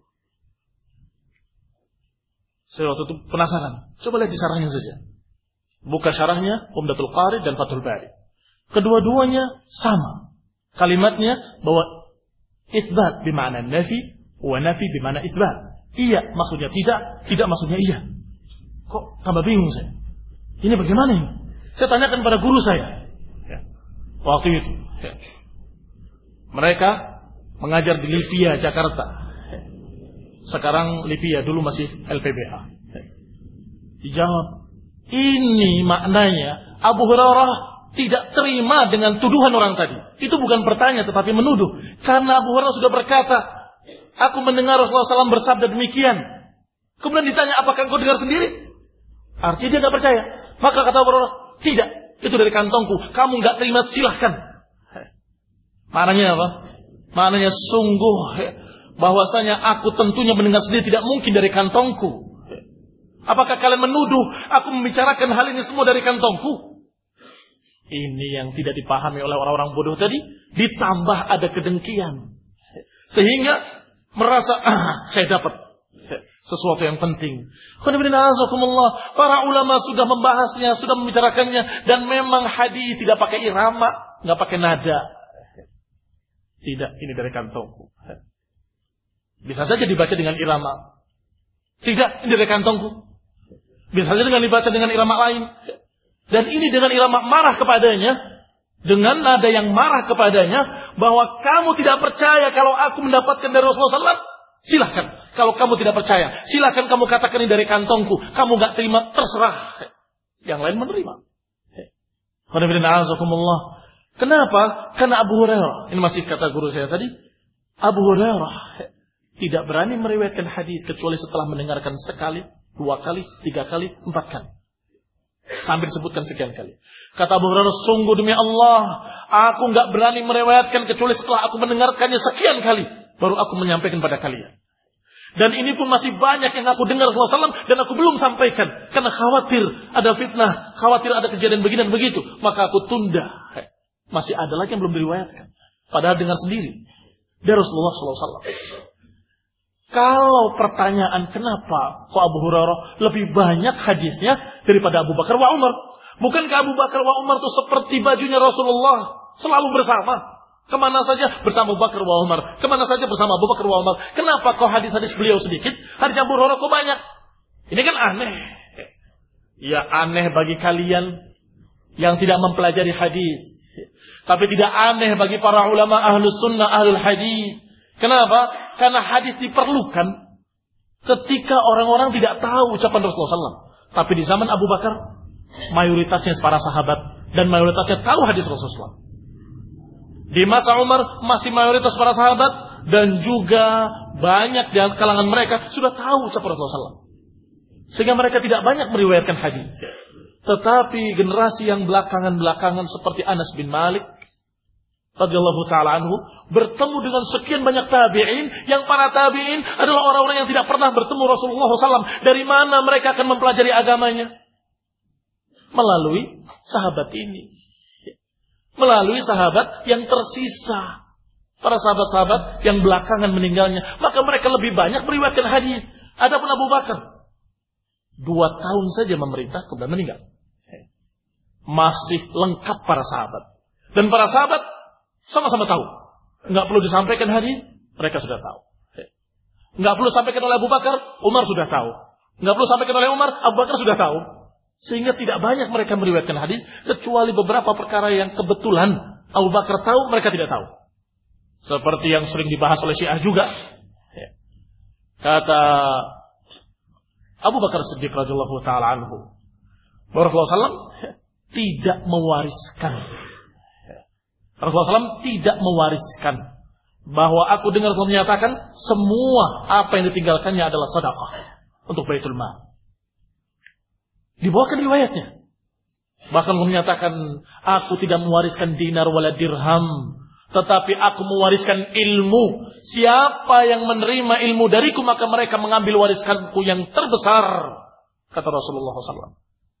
Saya waktu itu penasaran. Coba lihat di syarahnya saja. Buka syarahnya Umdatul Qari dan Fathul Bari. Kedua-duanya sama. Kalimatnya bahwa isbat bima'na nafi wa nafi bima'na isbat. Iya maksudnya tidak, tidak maksudnya iya. Kok tambah bingung saya? Ini bagaimana ini? Saya tanyakan pada guru saya. Waktu itu. Mereka mengajar di Livia, Jakarta. Sekarang Livia, dulu masih LPBA. Dijawab, ini maknanya Abu Hurairah tidak terima dengan tuduhan orang tadi. Itu bukan bertanya tetapi menuduh. Karena Abu Hurairah sudah berkata, aku mendengar Rasulullah SAW bersabda demikian. Kemudian ditanya, apakah engkau dengar sendiri? Artinya dia tidak percaya. Maka kata Abu Hurairah, tidak. Itu dari kantongku. Kamu tidak terima, silahkan. Maknanya apa? Maknanya sungguh bahwasanya aku tentunya mendengar sendiri, tidak mungkin dari kantongku. Apakah kalian menuduh aku membicarakan hal ini semua dari kantongku? Ini yang tidak dipahami oleh orang-orang bodoh tadi. Ditambah ada kedengkian. Sehingga merasa, saya dapat sesuatu yang penting. Para ulama sudah membahasnya, sudah membicarakannya. Dan memang hadis tidak pakai irama, nggak pakai nada. Tidak, ini dari kantongku. Bisa saja dibaca dengan irama. Tidak, ini dari kantongku. Bisa saja dibaca dengan irama lain. Dan ini dengan irama marah kepadanya. Dengan nada yang marah kepadanya. Bahwa kamu tidak percaya kalau aku mendapatkan dari Rasulullah SAW. Silahkan. Kalau kamu tidak percaya, silahkan kamu katakan ini dari kantongku. Kamu gak terima, terserah. Yang lain menerima. Kenapa? Karena Abu Hurairah, ini masih kata guru saya tadi, Abu Hurairah tidak berani meriwayatkan hadis kecuali setelah mendengarkan sekali, 2 kali, 3 kali, 4 kali. Sambil disebutkan sekian kali. Kata Abu Hurairah, sungguh demi Allah, aku gak berani meriwayatkan kecuali setelah aku mendengarkannya sekian kali, baru aku menyampaikan pada kalian. Dan ini pun masih banyak yang aku dengar Rasulullah SAW dan aku belum sampaikan. Karena khawatir ada fitnah, khawatir ada kejadian begini dan begitu. Maka aku tunda. Masih ada lagi yang belum diriwayatkan. Padahal dengar sendiri. dari Rasulullah SAW. Kalau pertanyaan kenapa kok Abu Hurairah lebih banyak hadisnya daripada Abu Bakar wa Umar? Bukankah Abu Bakar wa Umar itu seperti bajunya Rasulullah, selalu bersama? Kemana saja bersama Abu Bakar wa Umar, kemana saja bersama Abu Bakar wa Umar. Kenapa kok hadis-hadis beliau sedikit, hadis Abu Hurairah kok banyak? Ini kan aneh. Ya aneh bagi kalian yang tidak mempelajari hadis. Tapi tidak aneh bagi para ulama ahlus sunnah, ahlul hadis. Kenapa? Karena hadis diperlukan ketika orang-orang tidak tahu ucapan Rasulullah SAW. Tapi di zaman Abu Bakar, mayoritasnya para sahabat dan mayoritasnya tahu hadis Rasulullah. Di masa Umar masih mayoritas para sahabat dan juga banyak di kalangan mereka sudah tahu ucapan Rasulullah SAW. Sehingga mereka tidak banyak meriwayatkan hadis. Tetapi generasi yang belakangan-belakangan seperti Anas bin Malik radhiyallahu ta'ala anhu bertemu dengan sekian banyak tabi'in, yang para tabi'in adalah orang-orang yang tidak pernah bertemu Rasulullah SAW. Dari mana mereka akan mempelajari agamanya? Melalui sahabat ini. Melalui sahabat yang tersisa. Para sahabat-sahabat yang belakangan meninggalnya. Maka mereka lebih banyak meriwayatkan hadis. Adapun Abu Bakar 2 tahun saja memerintah kemudian meninggal. Masih lengkap para sahabat. Dan para sahabat sama-sama tahu. Enggak perlu disampaikan hadis, mereka sudah tahu. Enggak perlu disampaikan oleh Abu Bakar, Umar sudah tahu. Enggak perlu disampaikan oleh Umar, Abu Bakar sudah tahu. Sehingga tidak banyak mereka meriwayatkan hadis, kecuali beberapa perkara yang kebetulan Abu Bakar tahu, mereka tidak tahu. Seperti yang sering dibahas oleh Syiah juga. Kata Abu Bakar Siddiq radhiyallahu ta'ala anhu, Rasulullah SAW tidak mewariskan. Rasulullah SAW tidak mewariskan. Bahwa aku dengar Rasulullah menyatakan semua apa yang ditinggalkannya adalah sedekah untuk Baitul Mal. Dibawakan riwayatnya. Bahkan menyatakan aku tidak mewariskan dinar wala dirham, tetapi aku mewariskan ilmu. Siapa yang menerima ilmu dariku maka mereka mengambil wariskanku yang terbesar, kata Rasulullah SAW.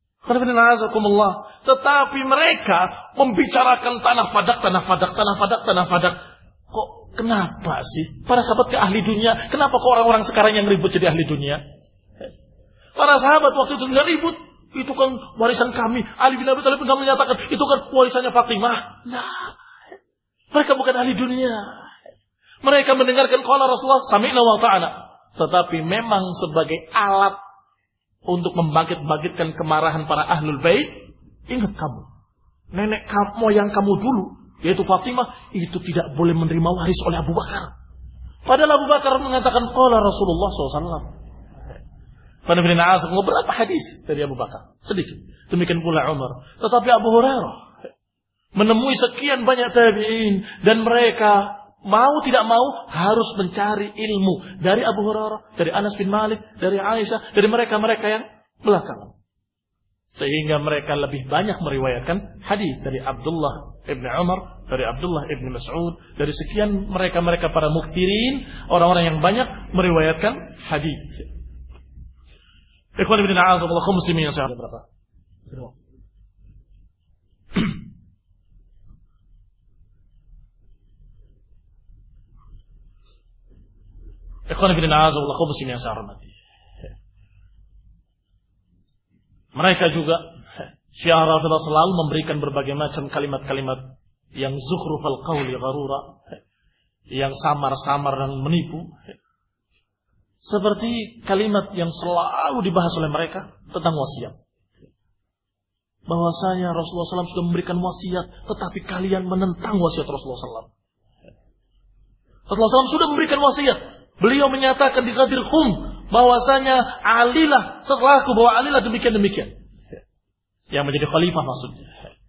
Tetapi mereka membicarakan tanah fadak. Kok kenapa sih? Para sahabat ke ahli dunia. Kenapa kok orang-orang sekarang yang ribut jadi ahli dunia? Para sahabat waktu itu nggak ribut. Itu kan warisan kami. Ali bin Abi Thalib nggak menyatakan itu kan warisannya Fatimah. Nah, mereka bukan ahli dunia. Mereka mendengarkan qala Rasulullah sami'na wa ta'ana. Tetapi memang sebagai alat untuk membangkit-bangkitkan kemarahan para ahlul bait. Ingat kamu, nenek kamu yang kamu dulu, yaitu Fatimah, itu tidak boleh menerima waris oleh Abu Bakar. Padahal Abu Bakar mengatakan qala Rasulullah SAW. Pada beberapa hadis dari Abu Bakar, sedikit. Demikian pula Umar. Tetapi Abu Hurairah menemui sekian banyak tabi'in, dan mereka mau tidak mau harus mencari ilmu dari Abu Hurairah, dari Anas bin Malik, dari Aisyah, dari mereka-mereka yang belakangan. Sehingga mereka lebih banyak meriwayatkan hadis dari Abdullah ibn Umar, dari Abdullah ibn Mas'ud, dari sekian mereka-mereka para mukthirin, orang-orang yang banyak meriwayatkan hadis. Ikhwan ibn a'azaballah kaum muslimin yang saya berapa? Ikhwan ibn a'azaballah kaum muslimin yang saya hormati. Mereka juga Syiah Rafidah selalu memberikan berbagai macam kalimat-kalimat yang zukhrufal qawli gharura, yang samar-samar dan menipu. Seperti kalimat yang selalu dibahas oleh mereka tentang wasiat. Bahwasanya Rasulullah SAW sudah memberikan wasiat, tetapi kalian menentang wasiat Rasulullah SAW. Rasulullah SAW sudah memberikan wasiat. Beliau menyatakan di Ghadir Khum bahwasanya alilah setelahku, bahwa alilah demikian-demikian. Yang menjadi khalifah maksudnya.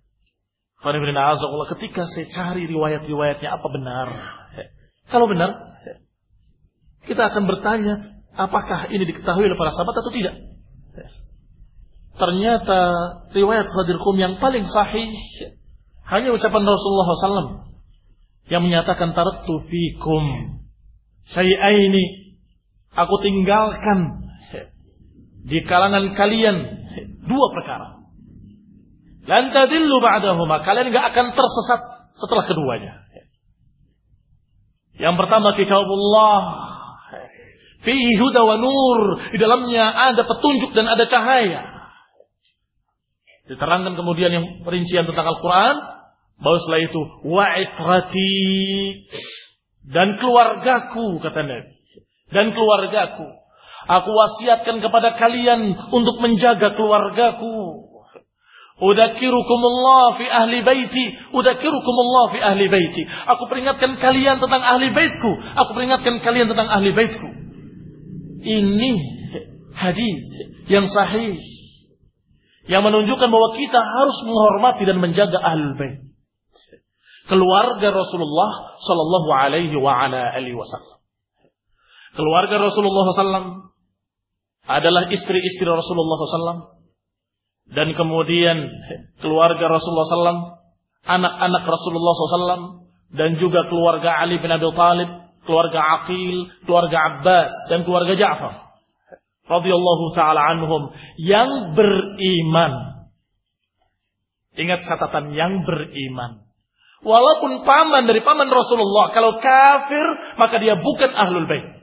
Ketika saya cari riwayat-riwayatnya apa benar. Kalau benar, kita akan bertanya, apakah ini diketahui oleh para sahabat atau tidak? Ternyata riwayat Ghadir Khum yang paling sahih hanya ucapan Rasulullah SAW yang menyatakan taraktu fikum syai'aini, aku tinggalkan di kalangan kalian 2 perkara. Lan tadillu ba'dahuma, kalian enggak akan tersesat setelah keduanya. Yang pertama kitabullah, fihi huda wa nur, di dalamnya ada petunjuk dan ada cahaya. Diterangkan kemudian yang perincian tentang Al-Quran, bahwa setelah itu wa itrati, dan keluargaku, kata Nabi, dan keluargaku, aku wasiatkan kepada kalian untuk menjaga keluargaku. Udzakirukumullah fi ahli baiti, udzakirukumullah fi ahli baiti. Aku peringatkan kalian tentang ahli baitku, aku peringatkan kalian tentang ahli baitku. Ini hadis yang sahih yang menunjukkan bahwa kita harus menghormati dan menjaga ahlul bait, keluarga Rasulullah sallallahu alaihi wa ala alihi wasallam. Keluarga Rasulullah sallallahu adalah istri-istri Rasulullah sallallahu, dan kemudian keluarga Rasulullah sallallahu, anak-anak Rasulullah sallallahu, dan juga keluarga Ali bin Abi Thalib, keluarga Aqil, keluarga Abbas, dan keluarga Ja'far radhiyallahu taala anhum yang beriman. Ingat catatan, yang beriman. Walaupun paman dari paman Rasulullah, kalau kafir maka dia bukan ahlul bait.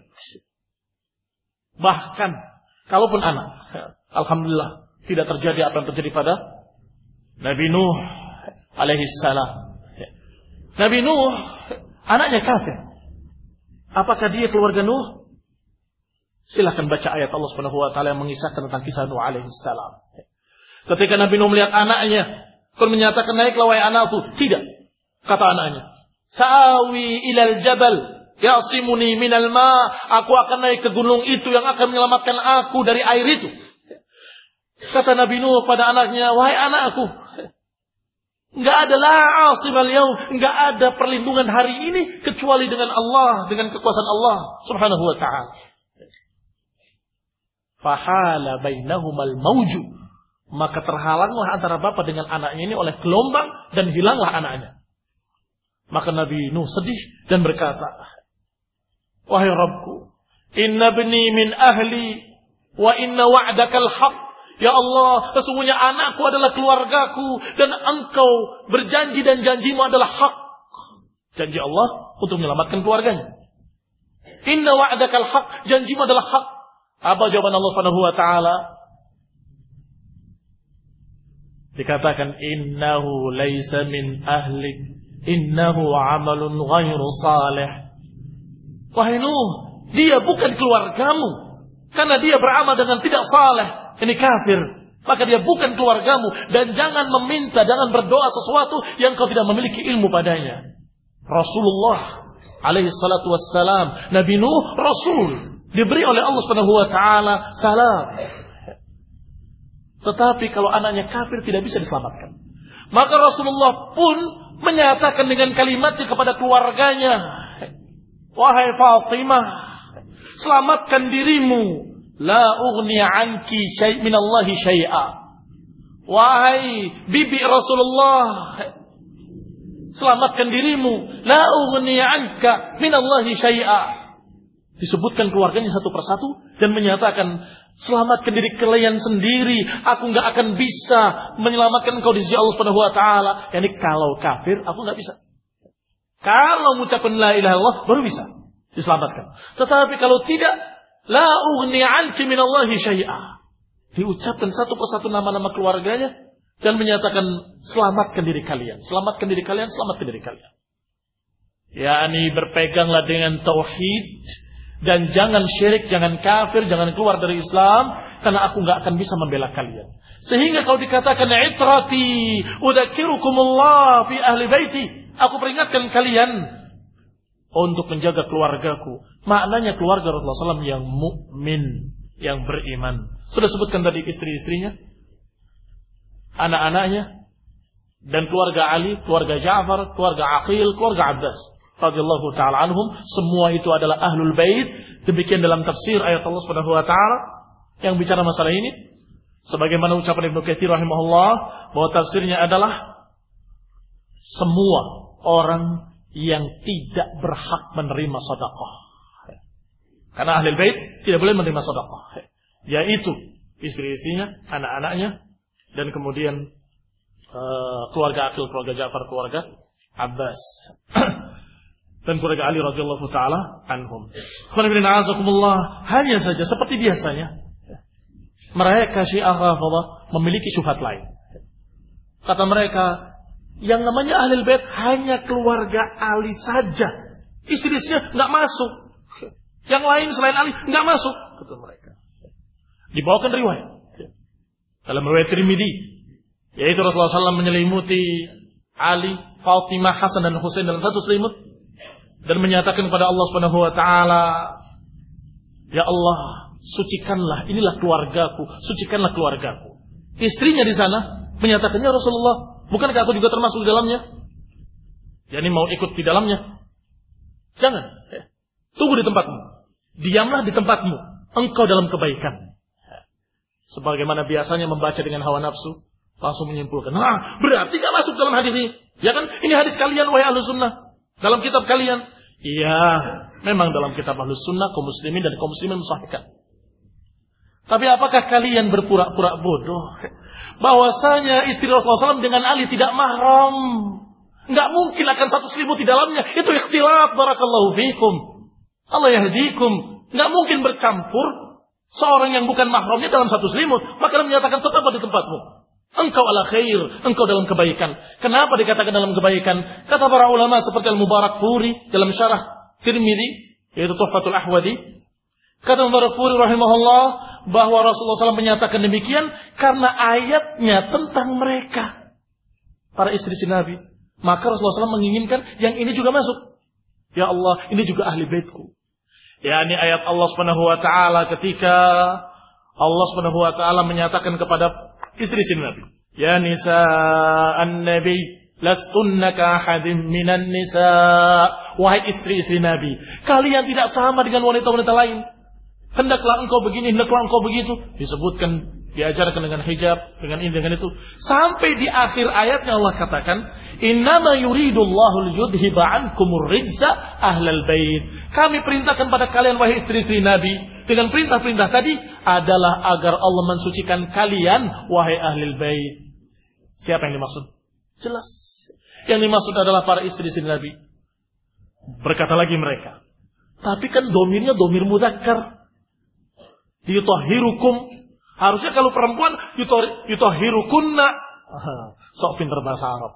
Bahkan kalaupun anak, alhamdulillah tidak terjadi apa yang terjadi pada Nabi Nuh alaihi salam. Nabi Nuh anaknya kafir. Apakah dia keluarga Nuh? Silahkan baca ayat Allah Subhanahu wa taala yang mengisahkan tentang kisah Nuh alaihi salam. Ketika Nabi Nuh melihat anaknya, pun menyatakan, naiklah wahai anakku. Tidak, kata anaknya, sa'awi ilal jabal ya'simuni minal ma, aku akan naik ke gunung itu yang akan menyelamatkan aku dari air itu. Kata Nabi Nuh pada anaknya, wahai anakku, enggak ada la'asimal yaum, enggak ada perlindungan hari ini kecuali dengan Allah, dengan kekuasaan Allah Subhanahu wa taala. Fahala bainahumal mauju, maka terhalanglah antara bapak dengan anaknya ini oleh gelombang dan hilanglah anaknya. Maka Nabi Nuh sedih dan berkata, wahai Rabbku, inna bni min ahli wa inna wa'dakal haq. Ya Allah, sesungguhnya anakku adalah keluargaku dan engkau berjanji dan janjimu adalah hak. Janji Allah untuk menyelamatkan keluarganya. Inna wa'dakal haq, janjimu adalah hak. Apa jawaban Allah Subhanahu wa taala? Dikatakan innahu laisa min ahlik, innahu amalun ghairu salih. Wahai Nuh, dia bukan keluargamu karena dia beramal dengan tidak saleh, ini kafir. Maka dia bukan keluargamu, dan jangan meminta, jangan berdoa sesuatu yang kau tidak memiliki ilmu padanya. Rasulullah alaihi salatu wassalam, Nabi Nuh rasul, diberi oleh Allah Subhanahu wa taala salam. Tetapi kalau anaknya kafir tidak bisa diselamatkan. Maka Rasulullah pun menyatakan dengan kalimatnya kepada keluarganya, wahai Fatimah, selamatkan dirimu. La ughni anki syai' minallahi syai'a. Wahai bibi Rasulullah, selamatkan dirimu. La ughni anka minallahi syai'a. Disebutkan keluarganya satu persatu dan menyatakan, selamatkan diri kalian sendiri. Aku enggak akan bisa menyelamatkan engkau di sisi Allah Subhanahu wa taala. Yani kalau kafir aku enggak bisa. Kalau mengucapkan la ilaha illallah baru bisa diselamatkan. Tetapi kalau tidak, la ughni anki minallahi syai'a. Diucapkan satu persatu nama-nama keluarganya dan menyatakan, selamatkan diri kalian, selamatkan diri kalian, selamatkan diri kalian. Yani berpeganglah dengan tauhid dan jangan syirik, jangan kafir, jangan keluar dari Islam, karena aku enggak akan bisa membela kalian. Sehingga kalau dikatakan itrati udzakirukumullah fi ahli baiti, aku peringatkan kalian untuk menjaga keluargaku. Maknanya keluarga Rasulullah SAW yang mukmin, yang beriman. Sudah sebutkan tadi istri-istrinya, anak-anaknya, dan keluarga Ali, keluarga Ja'far, keluarga Aqil, keluarga Abbas radhiyallahu taala anhum, semua itu adalah ahlul bait. Demikian dalam tafsir ayat Allah Subhanahu wa taala yang bicara masalah ini. Sebagaimana ucapan Ibnu Katsir rahimahullah, bahwa tafsirnya adalah semua orang yang tidak berhak menerima sedekah. Karena ahli bait tidak boleh menerima sedekah, yaitu istri-istrinya, anak-anaknya, dan kemudian keluarga Aqil, keluarga Ja'far, keluarga Abbas. dan keluarga Ali radhiyallahu taala anhum. Hanya saja seperti biasanya, mereka Syiah Rafidhah memiliki syubhat lain. Kata mereka, yang namanya Ahlul Bait hanya keluarga Ali saja. Istri-istrinya enggak masuk. Yang lain selain Ali enggak masuk, kata mereka. Dibawakan riwayat dalam riwayat Tirmidzi, yaitu Rasulullah SAW menyelimuti Ali, Fatimah, Hasan dan Husain dalam satu selimut dan menyatakan kepada Allah Subhanahu wa taala, "Ya Allah, sucikanlah, inilah keluargaku, sucikanlah keluargaku." Istrinya di sana menyatakannya, "Rasulullah, bukankah aku juga termasuk di dalamnya?" Yani mau ikut di dalamnya. Jangan. Tunggu di tempatmu. Diamlah di tempatmu. Engkau dalam kebaikan. Sebagaimana biasanya membaca dengan hawa nafsu, langsung menyimpulkan, berarti gak masuk dalam hadis ini. Ya kan? Ini hadis kalian, wahai Ahlus Sunnah. Dalam kitab kalian. Iya, memang dalam kitab Ahlus Sunnah, kaum muslimin dan kaum muslimin mensahihkan. Tapi apakah kalian berpura-pura bodoh bahwasanya istri Rasulullah SAW dengan Ali tidak mahram? Enggak mungkin akan satu selimut di dalamnya. Itu ikhtilaf, barakallahu fikum. Allah yahdikum. Enggak mungkin bercampur seorang yang bukan mahramnya dalam satu selimut. Maka menyatakan tetap di tempatmu. Engkau ala khair, engkau dalam kebaikan. Kenapa dikatakan dalam kebaikan? Kata para ulama seperti Al-Mubarakfuri dalam syarah Tirmidzi, yaitu Tuhfatul Ahwadi. Kata Mubarakfuri rahimahullah bahwa Rasulullah SAW menyatakan demikian karena ayatnya tentang mereka, para istri Nabi. Maka Rasulullah SAW menginginkan yang ini juga masuk. Ya Allah, ini juga ahli baitku. Ya, ini ayat Allah Subhanahu wa taala ketika Allah Subhanahu wa taala menyatakan kepada istri Nabi, "Ya nisa an-nabi, lastunna ka ahadin minan nisa." Wahai istri-istri Nabi, kalian tidak sama dengan wanita-wanita lain. Hendaklah engkau begini, hendaklah engkau begitu. Disebutkan, diajarkan dengan hijab, dengan ini, dengan itu. Sampai di akhir ayatnya Allah katakan, "Innama yuridullahu liyudhiba ankumur rijza ahlal bait." Kami perintahkan pada kalian, wahai istri-istri Nabi, dengan perintah-perintah tadi adalah agar Allah mensucikan kalian, wahai ahlul bait. Siapa yang dimaksud? Jelas. Yang dimaksud adalah para istri-istri Nabi. Berkata lagi mereka, tapi kan domirnya domir mudzakkar. Yutahhirukum. Harusnya kalau perempuan yutahhirukunna. Sok pintar bahasa Arab.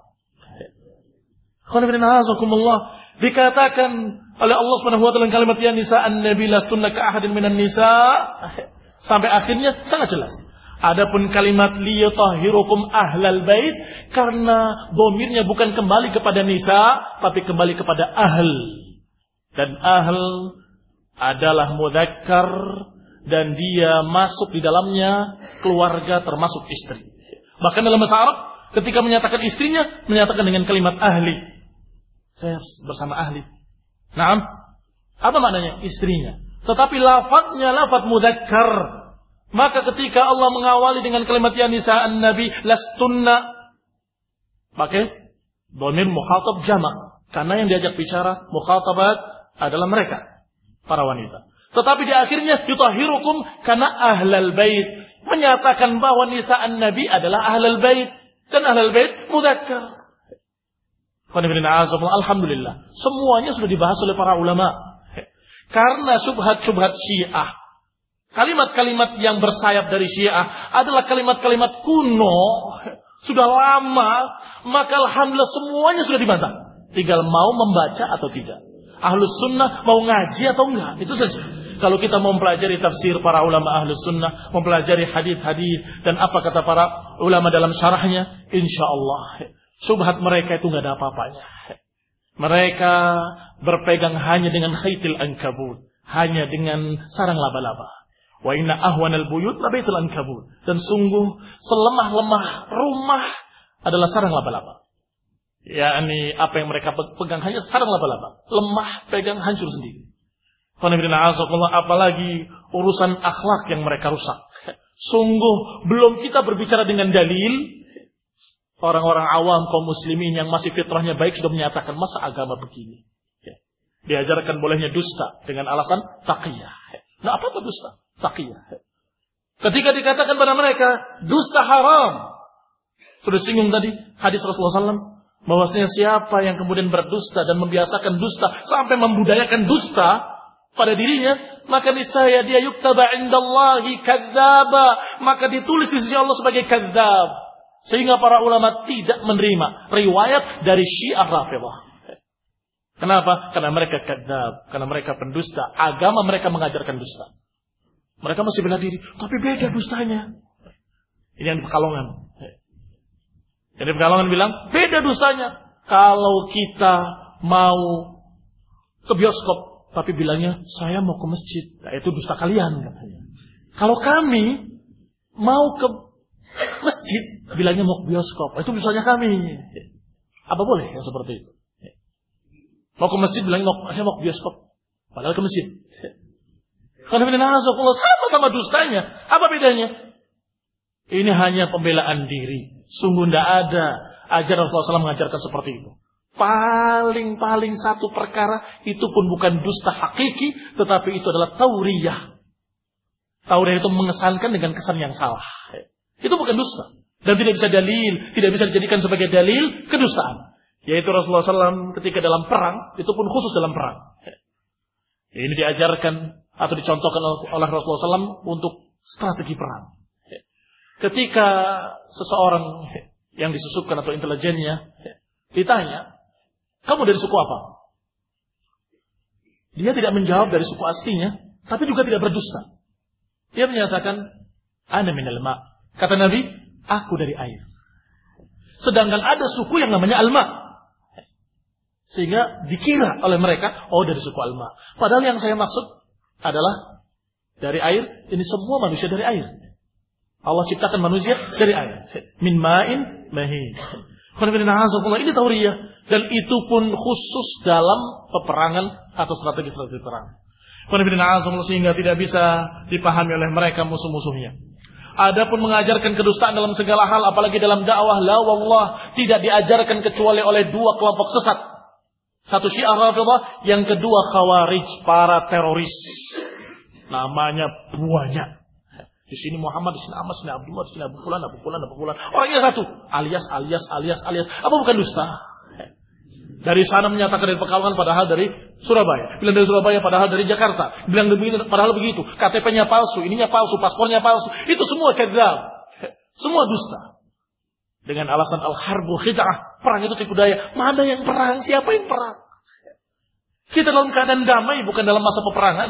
Dikatakan oleh Allah Subhanahu wa taala kalimat ya nisa an-nabi lastunna ka ahadin minan nisa sampai akhirnya sangat jelas. Adapun kalimat liyutahhirukum ahlal bait karena domirnya bukan kembali kepada nisa tapi kembali kepada ahl. Dan ahl adalah mudzakkar dan dia masuk di dalamnya keluarga termasuk istri. Bahkan dalam bahasa Arab ketika menyatakan istrinya menyatakan dengan kalimat ahli. Saya bersama ahli. Naam. Apa maknanya? Istrinya. Tetapi lafadznya lafadz mudzakkar. Maka ketika Allah mengawali dengan kalimat ya nisa an-nabi lastunna, pakai dhamir mukhatab jama'. Karena yang diajak bicara mukhatabat adalah mereka, para wanita. Tetapi di akhirnya yutahhirukum karena ahlal bait, menyatakan bahwa nisa an-nabi adalah ahlal bait dan ahlal bait mudzakkar. Alhamdulillah, semuanya sudah dibahas oleh para ulama. Karena syubhat-syubhat Syiah, kalimat-kalimat yang bersayap dari Syiah adalah kalimat-kalimat kuno, sudah lama, maka alhamdulillah semuanya sudah dibantah. Tinggal mau membaca atau tidak. Ahlus sunnah mau ngaji atau enggak, itu saja. Kalau kita mau mempelajari tafsir para ulama ahlus sunnah, mempelajari hadis-hadis dan apa kata para ulama dalam syarahnya, insyaallah subhat mereka itu enggak ada apa-apanya. Mereka berpegang hanya dengan khaitil ankabut, hanya dengan sarang laba-laba. Wa inna ahwanal buyut labaitul ankabut. Dan sungguh selemah-lemah rumah adalah sarang laba-laba. yakni apa yang mereka pegang hanya sarang laba-laba, lemah, pegang, hancur sendiri. Apalagi urusan akhlak yang mereka rusak. Sungguh belum kita berbicara dengan dalil, orang-orang awam kaum muslimin yang masih fitrahnya baik sudah menyatakan masa agama begini. Diajarkan bolehnya dusta dengan alasan taqiyah. Nah, apa dusta? Taqiyah. Ketika dikatakan pada mereka dusta haram, sudah singgung tadi hadis Rasulullah SAW, Bahwasanya siapa yang kemudian berdusta dan membiasakan dusta sampai membudayakan dusta pada dirinya, maka niscaya dia yuktaba indallahi kadzdzaba, maka ditulis di sisi Allah sebagai kadzdzab. Sehingga para ulama tidak menerima riwayat dari Syiah Rafidhah. Kenapa? Karena mereka kadzdzab, karena mereka pendusta. Agama mereka mengajarkan dusta. Mereka masih bela diri, tapi beda dustanya. Ini yang di Pekalongan. Yang di Pekalongan bilang, beda dustanya. Kalau kita mau ke bioskop, tapi bilangnya, saya mau ke masjid. Nah, itu dusta kalian katanya. Kalau kami mau ke masjid, bilangnya mau ke bioskop. Itu dustanya kami. Apa boleh yang seperti itu? Mau ke masjid, bilangnya saya mau ke bioskop. Padahal ke masjid. Kalau sama-sama dustanya. Apa bedanya? Ini hanya pembelaan diri. Sungguh tidak ada ajaran Rasulullah SAW mengajarkan seperti itu. Paling satu perkara, itu pun bukan dusta hakiki, tetapi itu adalah tauriyah. Tauriyah itu mengesankan dengan kesan yang salah. Itu bukan dusta. Dan tidak bisa dalil, tidak bisa dijadikan sebagai dalil kedustaan. Yaitu Rasulullah SAW ketika dalam perang, itu pun khusus dalam perang. Ini diajarkan atau dicontohkan oleh Rasulullah SAW untuk strategi perang. Ketika seseorang yang disusupkan atau intelijennya ditanya, kamu dari suku apa? Dia tidak menjawab dari suku aslinya, tapi juga tidak berdusta. Dia menyatakan, ana minal ma'. Kata Nabi, aku dari air. Sedangkan ada suku yang namanya Alma. Sehingga dikira oleh mereka, oh dari suku Alma. Padahal yang saya maksud adalah dari air, ini semua manusia dari air. Allah ciptakan manusia dari air. Min ma'in mahin. Ini tauriyah. Dan itu pun khusus dalam peperangan atau strategi-strategi perang. Sehingga tidak bisa dipahami oleh mereka musuh-musuhnya. Adapun mengajarkan kedustaan dalam segala hal, apalagi dalam dakwah, la wallah, tidak diajarkan kecuali oleh dua kelompok sesat. Satu Syiah Rafidhah, yang kedua Khawarij, para teroris. Namanya banyak. Di sini Muhammad, di sini Ahmad, di sini Abdullah, di sini Abu Fulan. Orangnya satu. Alias. Apa bukan dusta? Dari sana menyatakan dari Pekalongan padahal dari Surabaya. Bilang dari Surabaya padahal dari Jakarta. Bilang begini padahal begitu. KTP-nya palsu, ininya palsu, paspornya palsu. Itu semua kadzdzab. Semua dusta. Dengan alasan al-harbu khid'ah. Perang itu tipu daya. Mana yang perang? Siapa yang perang? Kita dalam keadaan damai, bukan dalam masa peperangan.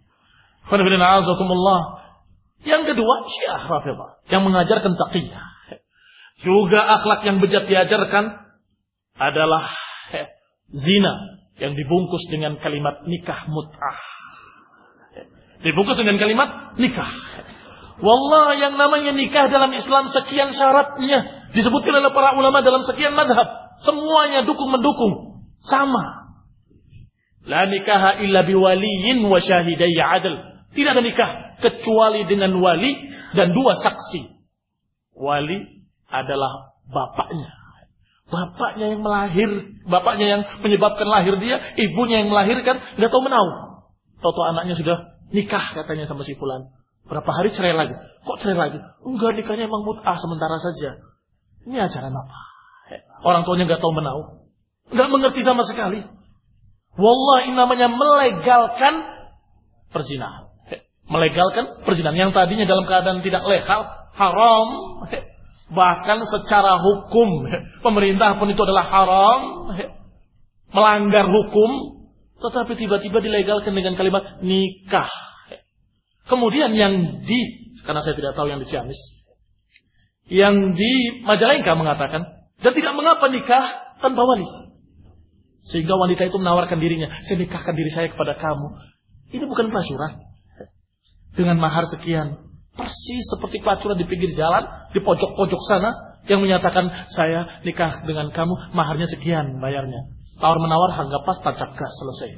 Yang kedua, Syiah Rafidhah, yang mengajarkan taqiyah. Juga akhlak yang bejat diajarkan adalah zina yang dibungkus dengan kalimat nikah mut'ah. Dibungkus dengan kalimat nikah. Wallah, yang namanya nikah dalam Islam sekian syaratnya. Disebutkan oleh para ulama dalam sekian madhab. Semuanya dukung-mendukung. Sama. La nikaha illa biwaliyin wa syahidai adl. Tidak ada nikah kecuali dengan wali dan dua saksi. Wali adalah bapaknya. Bapaknya yang bapaknya yang menyebabkan lahir dia, ibunya yang melahirkan, nggak tahu menau. Tahu anaknya sudah nikah katanya sama si fulan. Berapa hari cerai lagi? Kok cerai lagi? Enggak, nikahnya emang mut'ah sementara saja. Ini ajaran apa? Orang tuanya nggak tahu menau, nggak mengerti sama sekali. Wallahi, namanya melegalkan perzinahan. Melegalkan perzinahan yang tadinya dalam keadaan tidak legal, haram. Bahkan secara hukum pemerintah pun itu adalah haram, melanggar hukum, tetapi tiba-tiba dilegalkan dengan kalimat nikah. Kemudian karena saya tidak tahu yang di Ciamis, yang di Majalengka mengatakan, dan tidak mengapa nikah tanpa wali. Sehingga wanita itu menawarkan dirinya, saya nikahkan diri saya kepada kamu. Ini bukan pelacuran. Dengan mahar sekian. Persis seperti pelacuran di pinggir jalan, di pojok-pojok sana, yang menyatakan saya nikah dengan kamu, maharnya sekian bayarnya. Tawar-menawar, harga pas, tancap gas, selesai.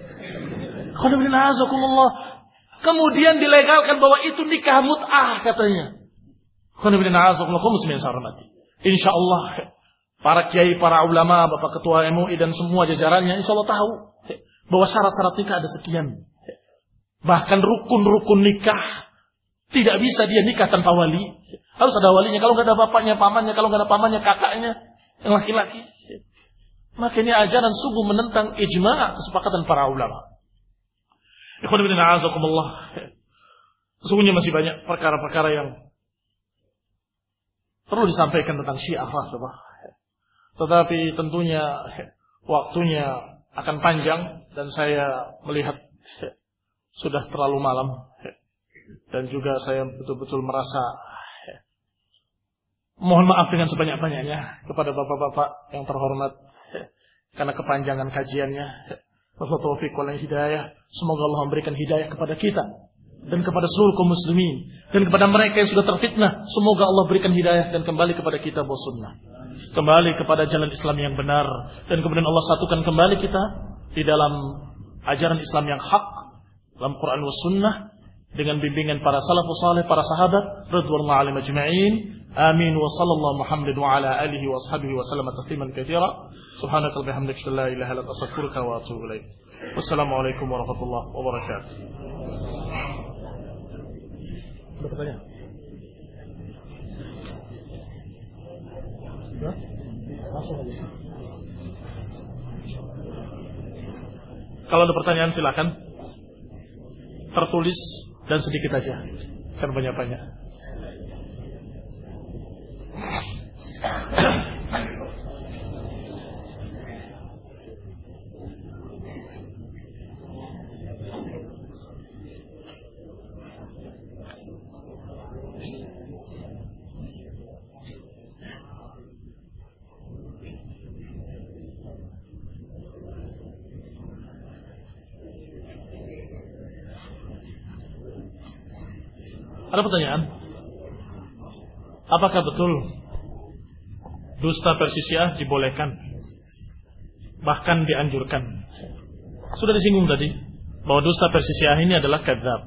Kemudian dilegalkan bahwa itu nikah mut'ah katanya. Insya Allah para kiai, para ulama, bapak ketua MUI dan semua jajarannya insya Allah tahu bahwa syarat-syarat nikah ada sekian. Bahkan rukun-rukun nikah tidak bisa dia nikah tanpa wali. Harus ada walinya. Kalau nggak ada bapaknya, pamannya. Kalau nggak ada pamannya, kakaknya yang laki-laki. Maka ini ajaran sungguh menentang ijma' kesepakatan para ulama. Ikhwan fillah a'azakumullah. Sesungguhnya masih banyak perkara-perkara yang perlu disampaikan tentang Syiah Rafidhah. Tetapi tentunya waktunya akan panjang dan saya melihat sudah terlalu malam dan juga saya betul-betul merasa mohon maaf dengan sebanyak-banyaknya kepada bapak-bapak yang terhormat karena kepanjangan kajiannya. Wassalamualaikum warahmatullahi hidayah. Semoga Allah memberikan hidayah kepada kita dan kepada seluruh kaum muslimin dan kepada mereka yang sudah terfitnah. Semoga Allah berikan hidayah dan kembali kepada kitab wa sunnah, kembali kepada jalan Islam yang benar, dan kemudian Allah satukan kembali kita di dalam ajaran Islam yang hak dalam Quran wa sunnah dengan bimbingan para salafus saleh, para sahabat radhiyallahu alaihim ajma'in. Amin wa sallallahu Muhammad wa ala alihi wa ashabihi wa sallama tasliman katsira. Subhanaka wa bihamdika la ilaha illa anta astaghfiruka wa atubu ilaik. Wassalamualaikum warahmatullahi wabarakatuh. Ada pertanyaan? Ya? Langsung aja. Kalau ada pertanyaan silakan. Tertulis dan sedikit aja. Jangan banyak-banyak. Ada pertanyaan? Apakah betul dusta versi Syiah dibolehkan, bahkan dianjurkan? Sudah disinggung tadi bahwa dusta versi Syiah ini adalah kadzab.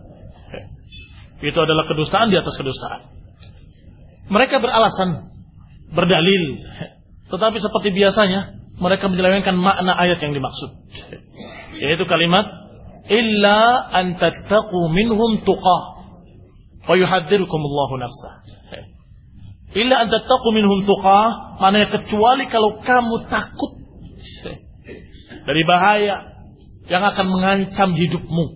Itu adalah kedustaan di atas kedustaan. Mereka beralasan, berdalil, tetapi seperti biasanya mereka menyelewengkan makna ayat yang dimaksud, yaitu kalimat illa an tattaqu minhum tuqah wa yuhadzirukumullahu nafsah. Illa an tattaqu minhum tuqah, maknanya kecuali kalau kamu takut dari bahaya yang akan mengancam hidupmu.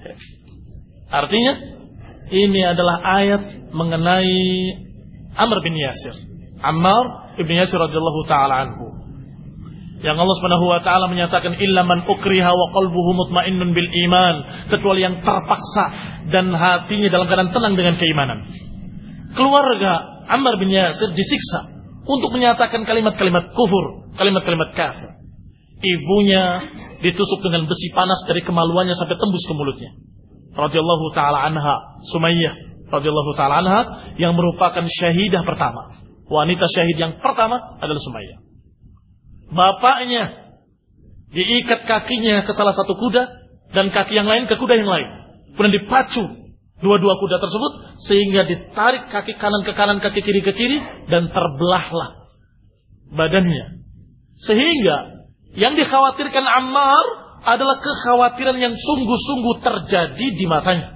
Artinya ini adalah ayat mengenai Amr bin Yasir, Ammar bin Yasir radhiyallahu taala anhu, yang Allah Subhanahu wa taala menyatakan illa man ukriha wa qalbuhu mutmainnun bil iman, kecuali yang terpaksa dan hatinya dalam keadaan tenang dengan keimanan. Keluarga Ammar bin Yasir disiksa untuk menyatakan kalimat-kalimat kufur, kalimat-kalimat kafir. Ibunya ditusuk dengan besi panas dari kemaluannya sampai tembus ke mulutnya. Radhiyallahu taala anha, Sumayyah radhiyallahu taala anha, yang merupakan syahidah pertama. Wanita syahid yang pertama adalah Sumayyah. Bapaknya diikat kakinya ke salah satu kuda dan kaki yang lain ke kuda yang lain. Kemudian dipacu dua-dua kuda tersebut sehingga ditarik kaki kanan ke kanan, kaki kiri ke kiri, dan terbelahlah badannya. Sehingga yang dikhawatirkan Ammar adalah kekhawatiran yang sungguh-sungguh terjadi di matanya.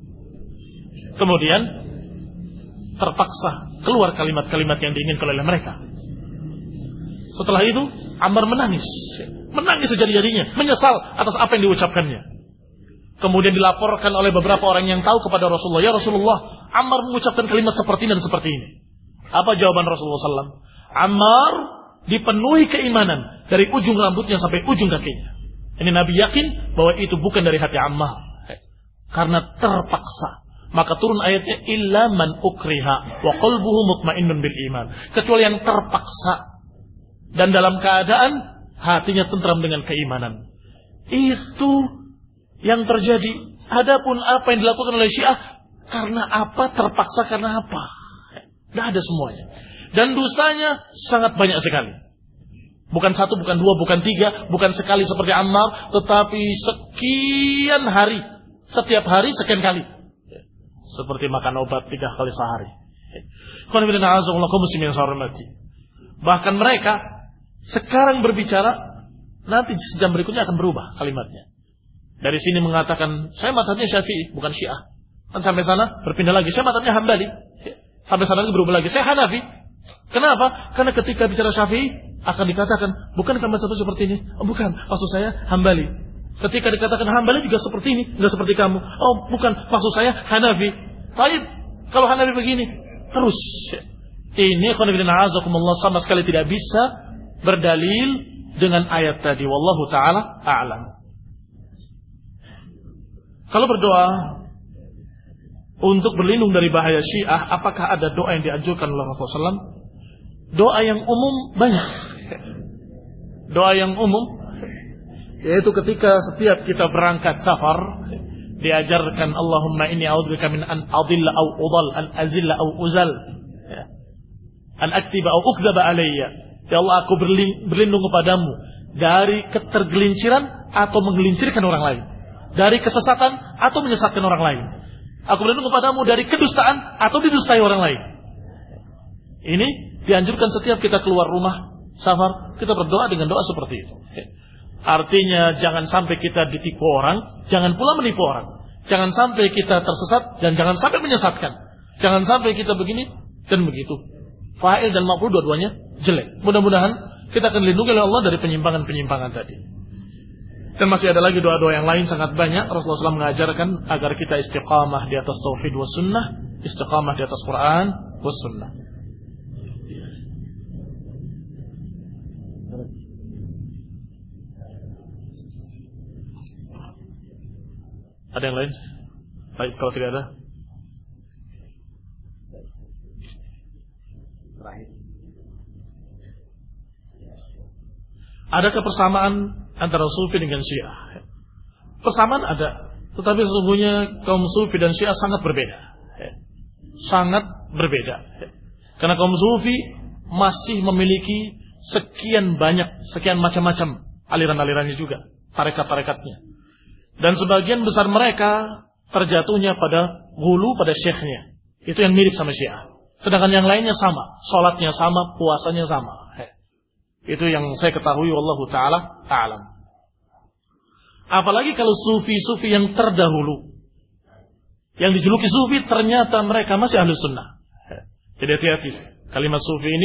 Kemudian terpaksa keluar kalimat-kalimat yang diinginkan oleh mereka. Setelah itu Ammar menangis sejadi-jadinya, menyesal atas apa yang diucapkannya. Kemudian dilaporkan oleh beberapa orang yang tahu kepada Rasulullah, ya Rasulullah, Ammar mengucapkan kalimat seperti ini dan seperti ini. Apa jawaban Rasulullah SAW? Ammar dipenuhi keimanan dari ujung rambutnya sampai ujung kakinya. Ini Nabi yakin bahwa itu bukan dari hati Ammar, karena terpaksa. Maka turun ayatnya illa man ukriha wa qalbuhu mutmainnun bil iman, kecuali yang terpaksa dan dalam keadaan hatinya tentram dengan keimanan. Itu yang terjadi. Adapun apa yang dilakukan oleh Syiah karena apa, terpaksa karena apa, tidak ada semuanya. Dan dosanya sangat banyak sekali. Bukan satu, bukan dua, bukan tiga, bukan sekali seperti Ammar, tetapi sekian hari, setiap hari sekian kali. Seperti makan obat 3 kali sehari. Bahkan mereka sekarang berbicara, nanti sejam berikutnya akan berubah kalimatnya. Dari sini mengatakan saya mazhabnya Syafi'i, bukan Syiah. Dan sampai sana berpindah lagi, saya mazhabnya Hambali. Sampai sana lagi berubah lagi, saya Hanafi. Kenapa? Karena ketika bicara Syafi'i akan dikatakan, bukankah mazhabnya seperti ini? Oh, bukan, maksud saya Hambali. Ketika dikatakan Hambali juga seperti ini, enggak seperti kamu. Oh, bukan, maksud saya Hanafi. Baik, kalau Hanafi begini, terus. Ini qanifidina azakumullah sama sekali tidak bisa berdalil dengan ayat tadi. Wallahu ta'ala a'lam. Kalau berdoa untuk berlindung dari bahaya Syiah, apakah ada doa yang dianjurkan oleh Rasulullah SAW? Doa yang umum banyak. Doa yang umum, yaitu ketika setiap kita berangkat safar, diajarkan Allahumma inni a'udzubika min an adilla au udal, an azilla au uzal, an aktiba au ukdzaba alayya. Ya Allah, aku berlindung kepadamu dari ketergelinciran atau menggelincirkan orang lain, dari kesesatan atau menyesatkan orang lain. Aku berlindung kepadamu dari kedustaan atau didustai orang lain. Ini dianjurkan setiap kita keluar rumah safar, kita berdoa dengan doa seperti itu. Artinya jangan sampai kita ditipu orang, jangan pula menipu orang. Jangan sampai kita tersesat dan jangan sampai menyesatkan. Jangan sampai kita begini dan begitu. Fa'il dan maf'ul dua-duanya jelek. Mudah-mudahan kita akan dilindungi oleh Allah dari penyimpangan-penyimpangan tadi. Dan masih ada lagi doa-doa yang lain sangat banyak. Rasulullah SAW mengajarkan agar kita istiqamah di atas tauhid was sunnah, istiqamah di atas Quran was sunnah. Ada yang lain? Baik, kalau tidak ada. Terakhir. Adakah persamaan antara Sufi dengan Syiah? Persamaan ada, tetapi sesungguhnya kaum Sufi dan Syiah sangat berbeda. Sangat berbeda. Karena kaum Sufi masih memiliki sekian macam-macam aliran-alirannya juga, tarekat-tarekatnya. Dan sebagian besar mereka terjatuhnya pada ghulu, pada syekhnya. Itu yang mirip sama Syiah. Sedangkan yang lainnya sama, sholatnya sama, puasanya sama. Itu yang saya ketahui, wallahu ta'ala a'lam. Apalagi kalau sufi-sufi yang terdahulu, yang dijuluki sufi, ternyata mereka masih ahlu sunnah. Jadi hati-hati, kalimat sufi ini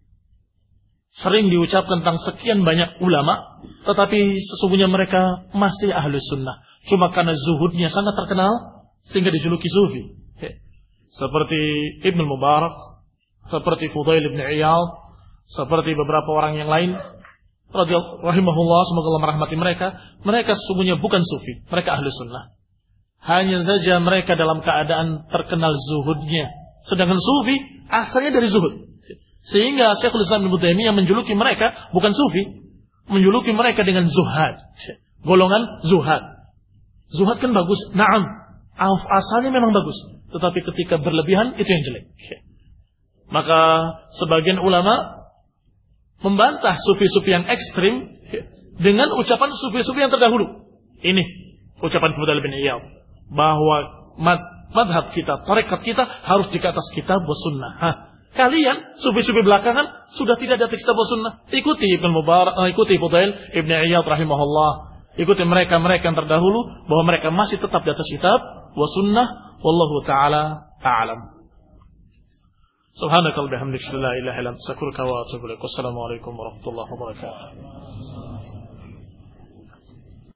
sering diucapkan tentang sekian banyak ulama, tetapi sesungguhnya mereka masih ahlu sunnah. Cuma karena zuhudnya sangat terkenal, sehingga dijuluki sufi. Seperti Ibn Mubarak, seperti Fudail ibn Iyad, seperti beberapa orang yang lain, rahimahullah, semoga Allah merahmati mereka. Mereka sesungguhnya bukan sufi, mereka ahlu sunnah. Hanya saja mereka dalam keadaan terkenal zuhudnya. Sedangkan sufi asalnya dari zuhud. Sehingga Syekhul Islam Ibnu Taimiyah menjuluki mereka bukan sufi, menjuluki mereka dengan zuhad, golongan zuhad. Zuhad kan bagus, na'am, asalnya memang bagus, tetapi ketika berlebihan itu yang jelek. Maka sebagian ulama membantah sufi-sufi yang ekstrim dengan ucapan sufi-sufi yang terdahulu. Ini ucapan Fudail bin Iyad, bahwa madhab kita, tarekat kita harus di atas kitab wa sunnah. Kalian sufi-sufi belakangan sudah tidak di atas kitab wa sunnah. Ikuti Ibn Mubarak, ikuti Fudail ibn Iyad rahimahullah. Ikuti mereka yang terdahulu, bahwa mereka masih tetap di atas kitab wa sunnah. Wallahu ta'ala a'lam. Subhanakallahumma wa bihamdika, la ilaha illa anta, astaghfiruka wa atubu ilaik. Wassalamu alaikum warahmatullahi wabarakatuh.